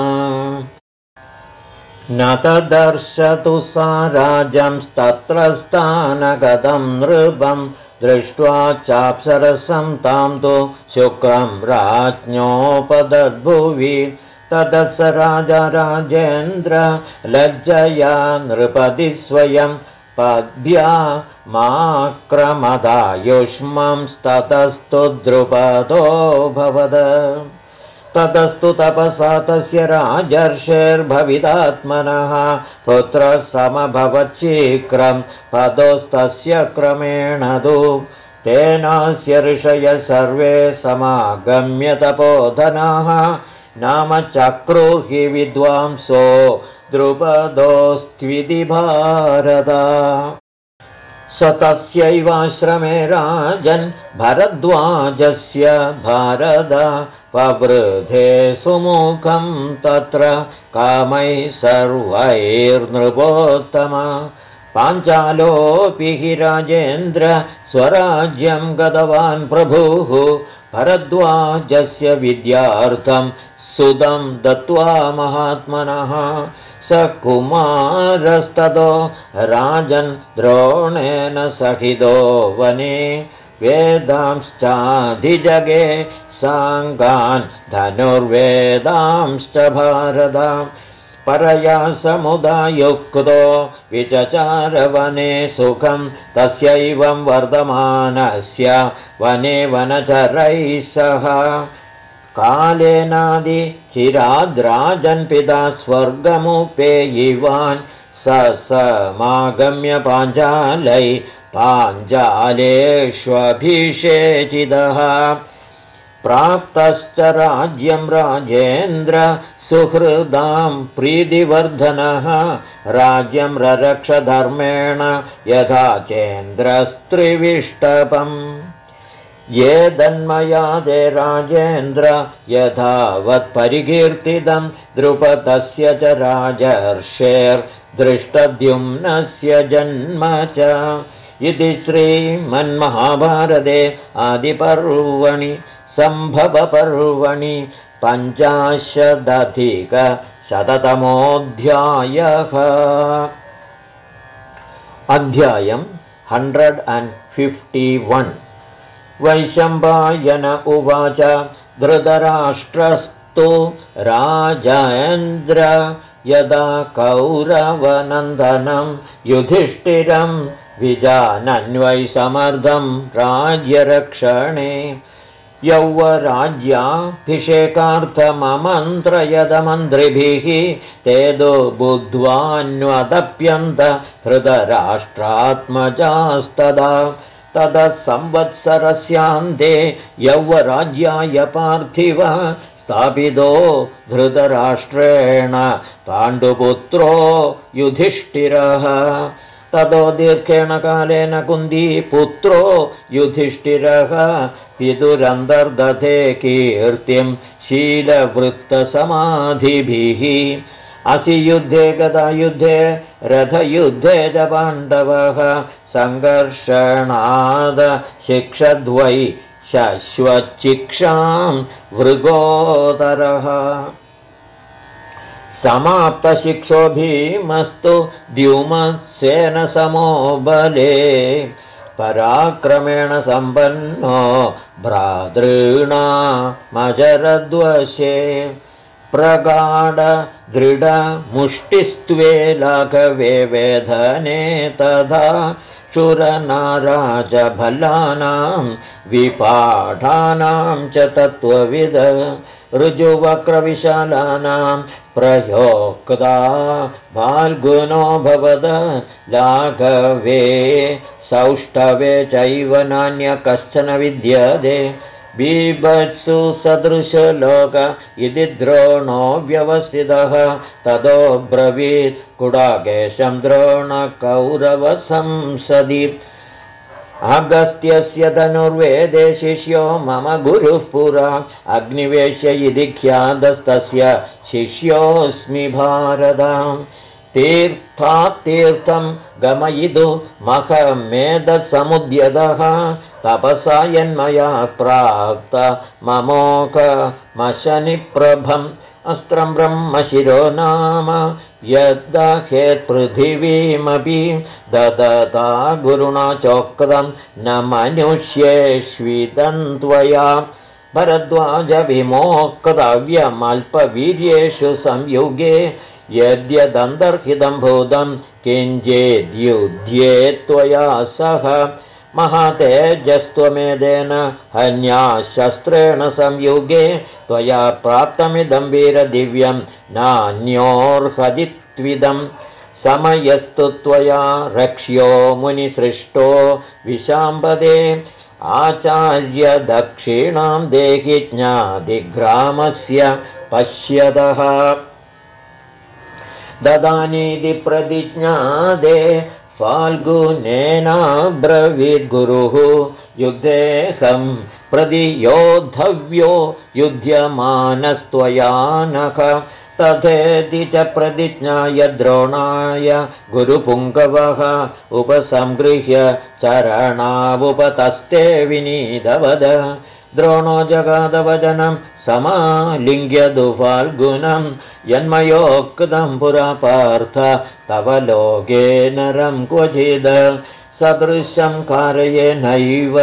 न तदर्शतु सा राजंस्तत्र स्थानगतं नृपं दृष्ट्वा चाप्सरसं तां तु शुक्रं राज्ञोपदद्भुवि ततः स राजा राजेन्द्र लज्जया नृपति स्वयं पद्भ्या माक्रमदायुष्मंस्ततस्तु द्रुपदो भवद ततस्तु तपसा तस्य राजर्षेर्भविदात्मनः पुत्रः समभवच्छीघ्रं पदोस्तस्य क्रमेण तु तेनास्य ऋषयः सर्वे समागम्य तपोधनाः नाम चक्रुहि विद्वांसो द्रुपदोऽस्त्विति भारत स तस्यैवाश्रमे राजन् भरद्वाजस्य भारत ववृधे सुमुखं तत्र कामै सर्वैर्नृपोत्तमा पाञ्चालोऽपि हि राजेन्द्र स्वराज्यं गतवान् प्रभुः भरद्वाजस्य विद्यार्थं सुदं दत्त्वा महात्मनः स कुमारस्ततो राजन् द्रोणेन सहितो वने वेदांश्चाधिजगे साङ्गान् धनुर्वेदांश्च भारत परया समुदायुक्तो विचचारवने सुखं तस्यैवं वर्धमानस्य वने वनचरैः सह कालेनादिचिराद्राजन् पिता स्वर्गमुपेयिवान् समागम्य पाञ्चालै पाञ्चालेष्वभिषेचितः प्राप्तश्च राज्यं राजेन्द्र सुहृदां प्रीतिवर्धनः राज्यं ररक्षधर्मेण यथा चेन्द्रस्त्रिविष्टपम् ये दन्मया ते राजेन्द्र यथावत्परिकीर्तितं द्रुपदस्य च राजर्षेर्दृष्टद्युम्नस्य जन्म च इति श्रीमन्महाभारते आदिपर्वणि सम्भवपर्वणि 50-अधिक-100तमोऽध्यायः। अध्यायम् 151। वैशम्पायन उवाच धृतराष्ट्रस्तु राजेन्द्र यदा कौरवनन्दनं युधिष्ठिरं विजानन्वै समर्थं राज्यरक्षणे यौवराज्याभिषेकार्थममन्त्रयदमन्त्रिभिः तेदो बुद्ध्वान्वदप्यन्त धृतराष्ट्रात्मजास्तदा ततः संवत्सरस्यान्ते यौवराज्याय पार्थिव स्थापितो धृतराष्ट्रेण पाण्डुपुत्रो युधिष्ठिरः ततो दीर्घेण कालेन कुन्तीपुत्रो युधिष्ठिरः पितुरन्तर्दधे कीर्तिं शीलवृत्तसमाधिभिः असि युद्धे गदायुद्धे रथयुद्धे च पाण्डवः सङ्घर्षणाद शिक्षद्वै शश्वच्चिक्षां वृगोदरः समाप्तशिक्षो भीमस्तु द्युमत्सेन समो बले पराक्रमेण सम्पन्नो भ्रातॄणामजरद्वशे प्रगाढदृढमुष्टिस्त्वे लाघवे वेधने तथा शूरनाराजभलानां विपाठानां च तत्त्वविद ऋजुवक्रविशालानां प्रयोक्ता फाल्गुनो भवद लाघवे सौष्ठवे चैव नान्य कश्चन विद्यते बीभत्सु सदृशलोक इति द्रोणो व्यवस्थितः ततो ब्रवीत् कुडाकेशं द्रोणकौरवसंसदि अगस्त्यस्य धनुर्वेदे शिष्यो मम गुरुः पुरा अग्निवेश्य इति ख्यातस्तस्य शिष्योऽस्मि भारत तीर्थात्तीर्थं गमयितु महमेधसमुद्यतः तपसा यन्मया प्राप्त ममोघमशनिप्रभम् अस्त्रं ब्रह्मशिरो नाम यद्दहेत्पृथिवीमपि ददता गुरुणा चोक्तं न मनुष्येष्विदं त्वया भरद्वाज विमोक्तव्यमल्पवीर्येषु संयुगे यद्यदन्तर्हितं भूतं किञ्चिद्युध्ये त्वया सह महातेजस्त्वमेदेन हन्या शस्त्रेण संयुगे त्वया प्राप्तमिदं वीरदिव्यं नान्योर्हदित्विदं समयस्तु त्वया रक्ष्यो मुनिसृष्टो विशाम्पदे आचार्य दक्षिणां देहि ज्ञातिग्रामस्य पश्यतः ददानीति प्रतिज्ञादे फाल्गुनेनाब्रवीद्गुरुः युद्धेऽहं प्रतियोद्धव्यो युध्यमानस्त्वया नख तथेति च प्रतिज्ञाय द्रोणाय गुरुपुङ्गवः उपसंगृह्य चरणावुपतस्ते विनीतवद द्रोणो जगादवचनं समालिङ्ग्य दुफाल्गुनं यन्मयोक्तं पुरा पार्थ तव लोके नरं क्वचिद सदृशं कारयेनैव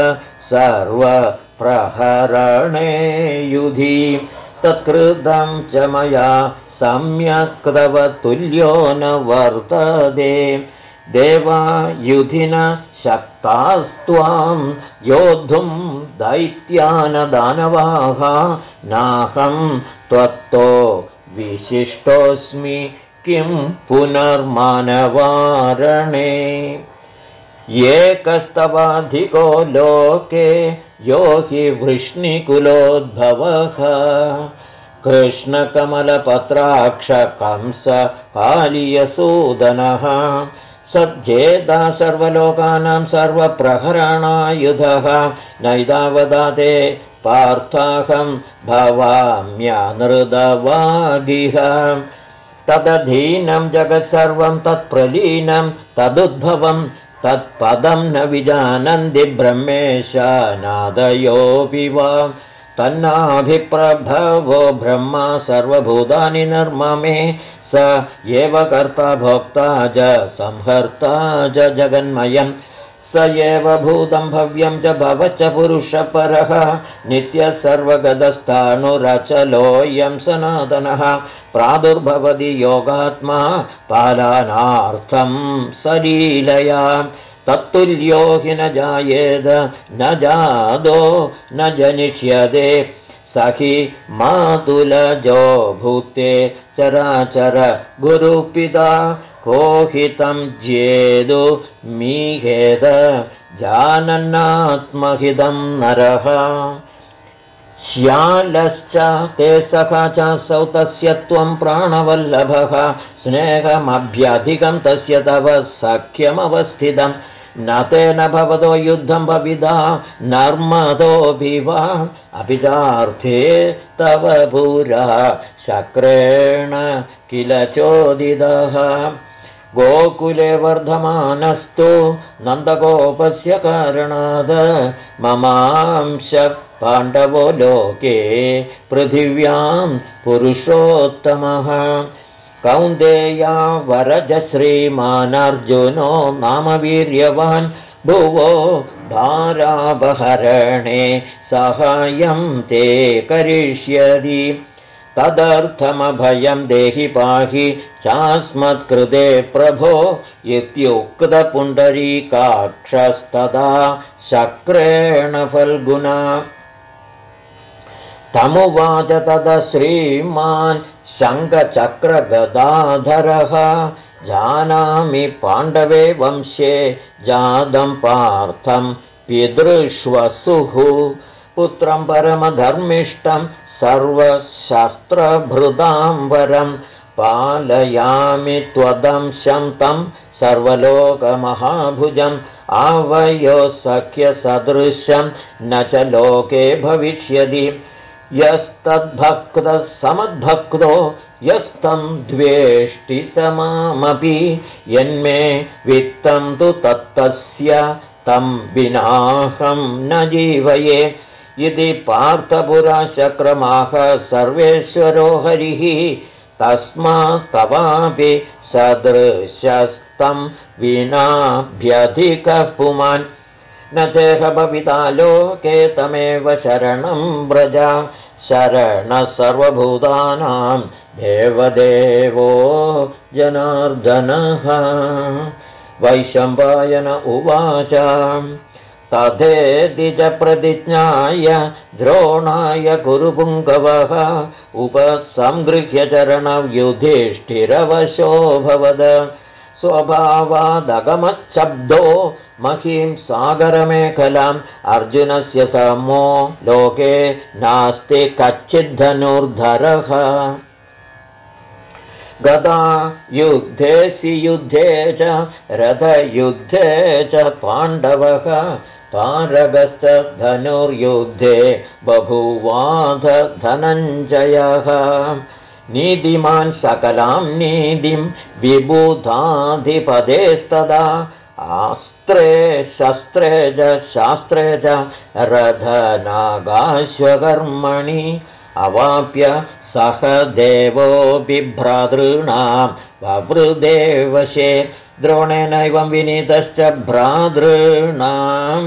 सर्वप्रहरणे युधि तत्कृतं च मया सम्यक् तव तुल्यो न वर्तते देवा युधिन शक्तास्त्वां योद्धुं दैत्यानदानवाः नाहं त्वत्तो विशिष्टोऽस्मि किं पुनर्मानवारणे एकस्तवाधिको लोके यो हि वृष्णिकुलोद्भवः कृष्णकमलपत्राक्षकंस पालीयसूदनः सज्जेदा सर्वलोकानां सर्वप्रहरणायुधः नैदावदाते पार्थाहं भवाम्यनृदवागिह तदधीनं जगत्सर्वं तत्प्रलीनं तदुद्भवं तत्पदं न विजानन्ति ब्रह्मेशानादयोऽपि वा तन्नाभिप्रभवो ब्रह्मा सर्वभूतानि निर्ममे स एव कर्ता भोक्ता च संहर्ता च जगन्मयं स एव भूतं भव्यं च भवच्च पुरुषपरः नित्यः सर्वगतस्थाणुरचलोऽयं सनातनः प्रादुर्भवति योगात्मा पालनार्थं सलीलया तत्तुल्यो हि न जायेद न जादो न जनिष्यते स हि मातुलजो भूते चराचर गुरुपिता को हि तं ज्येदु मीहेद जानन्नात्महिदं नरः श्यालश्च ते सखा चासौ तस्य त्वं प्राणवल्लभः स्नेहमभ्यधिकं तस्य तव सख्यमवस्थितं न तेन भवतो युद्धं भविदा नर्मदोऽपि वा अपि चार्थे तव पुरा शक्रेण किल चोदितः गोकुले वर्धमानस्तु नन्दगोपस्य कारणाद् ममांश पाण्डवो लोके पृथिव्यां पुरुषोत्तमः कौन्तेया वरज श्रीमानर्जुनो नाम वीर्यवान् भुवो भारावहरणे साहाय्यं ते करिष्यति तदर्थमभयं देहि पाहि चास्मत्कृते प्रभो इत्युक्तपुण्डरीकाक्षस्तदा शक्रेण फल्गुना तमुवाच तद श्रीमान् शङ्खचक्रगदाधरः जानामि पाण्डवे वंशे जातं पार्थं पितृष्वसुः पुत्रं परमधर्मिष्ठं सर्वशास्त्रभृतां वरं पालयामि त्वदंशं तं सर्वलोकमहाभुजम् आवयो सख्यसदृशं न च लोके भविष्यति यस्तद्भक्तः समद्भक्तो यस्तं द्वेष्टि समामपि यन्मे वित्तं तु तत्तस्य तं विनाहं न जीवये इति पार्थपुरा चक्रमाह सर्वेश्वरो हरिः तस्मात् तवापि सदृशस्तं विनाभ्यधिकः पुमान् न चेह भविता लोके तमेव शरणं व्रज शरणः सर्वभूतानां देवदेवो जनार्दनः वैशम्पायन उवाच तथेति च प्रतिज्ञाय द्रोणाय कुरुपुङ्गवः उपसंगृह्य चरणं युधिष्ठिरवशोऽभवद स्वभावादगमच्छब्दो महीं सागरमेखलाम् अर्जुनस्य समो लोके नास्ति कच्चिद्धनुर्धरः गदा युद्धेऽसि युद्धे च रथयुद्धे च पाण्डवः तारगश्च धनुर्युद्धे बभूवाध धनञ्जयः नीतिमान् सकलां नीतिं विबुधाधिपदेस्तदा आस्त्रे शस्त्रे च शास्त्रे च रथनागाश्वकर्मणि अवाप्य सह देवो बिभ्रातॄणां ववृदेवशे द्रोणेनैवं विनीतश्च भ्रातॄणां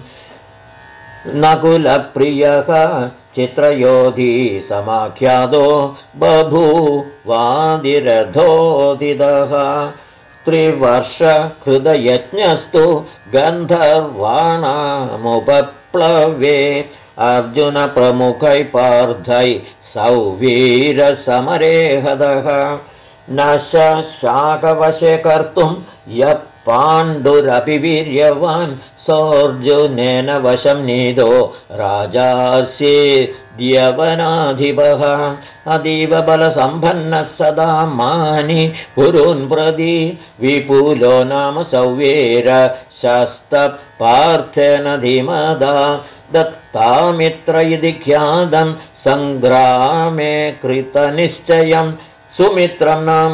नकुलप्रियः चित्रयोधी समाख्यातो बभूवादिरथोदितः 3 वर्षहृदयज्ञस्तु गन्धर्वाणामुपप्लवे अर्जुनप्रमुखै पार्थै सौवीरसमरेहदः न शाकवशे कर्तुं यः पाण्डुरपि वीर्यवान् सोऽर्जुनेन वशं नीतो राजास्येद्यवनाधिपः अतीव बलसम्पन्नः सदा मानि पुरून् प्रति विपुलो नाम सौवीरशस्तपार्थेन धीमदा दत्तामित्र इति ख्यातं सङ्ग्रामे कृतनिश्चयम् सुमित्रं नाम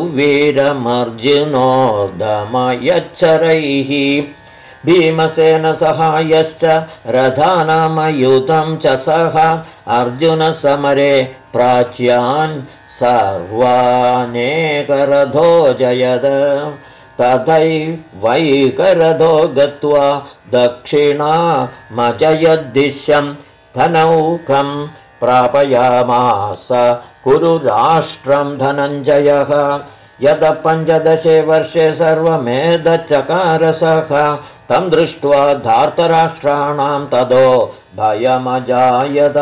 सौवीरमर्जुनोदमयच्छरैः भीमसेन सहायश्च रथानामयुतं च सह अर्जुनसमरे प्राच्यान् सर्वानेकरथो जयद तथैवैकरथो गत्वा दक्षिणामजयद्दिश्यं धनौकं प्रापयामास कुरुराष्ट्रं धनञ्जयः यतः 15 वर्षे सर्वमेतच्चकारसः तं दृष्ट्वा धार्तराष्ट्राणां ततो भयमजायत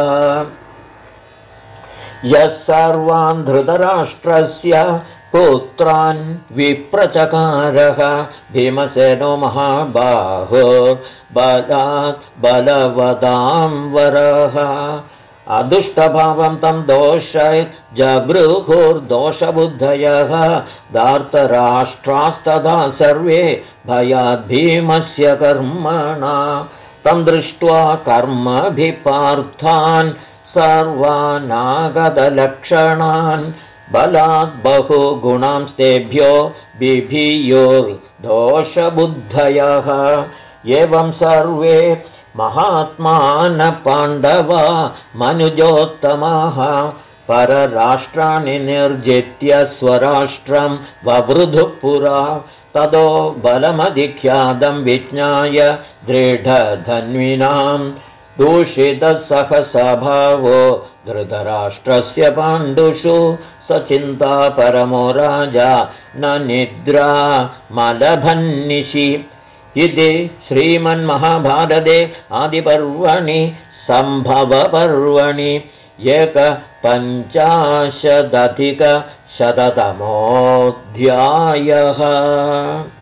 यः सर्वान् धृतराष्ट्रस्य पुत्रान् विप्रचकारः भीमसेनो महाबाहो बलात् बलवतां वरः अदुष्टभावं तं दोषै जगृहुर्दोषबुद्धयः धार्तराष्ट्रास्तथा सर्वे भयाद् भीमस्य कर्मणा तं दृष्ट्वा कर्मभिपार्थान् सर्वानागतलक्षणान् बलात् बहुगुणांस्तेभ्यो बिभीयुर्दोषबुद्धयः एवं सर्वे महात्मान पाण्डवा मनुजोत्तमाः परराष्ट्राणि निर्जित्य स्वराष्ट्रं ववृधुः पुरा ततो बलमधिख्यातं विज्ञाय दृढधन्विनां दूषितसहस्वभावो धृतराष्ट्रस्य पाण्डुषु सचिन्ता परमो राजा न निद्रा मलभन्निशि इति श्रीमन्महाभारते आदिपर्वणि सम्भवपर्वणि 150अधिकशततमोऽध्यायः।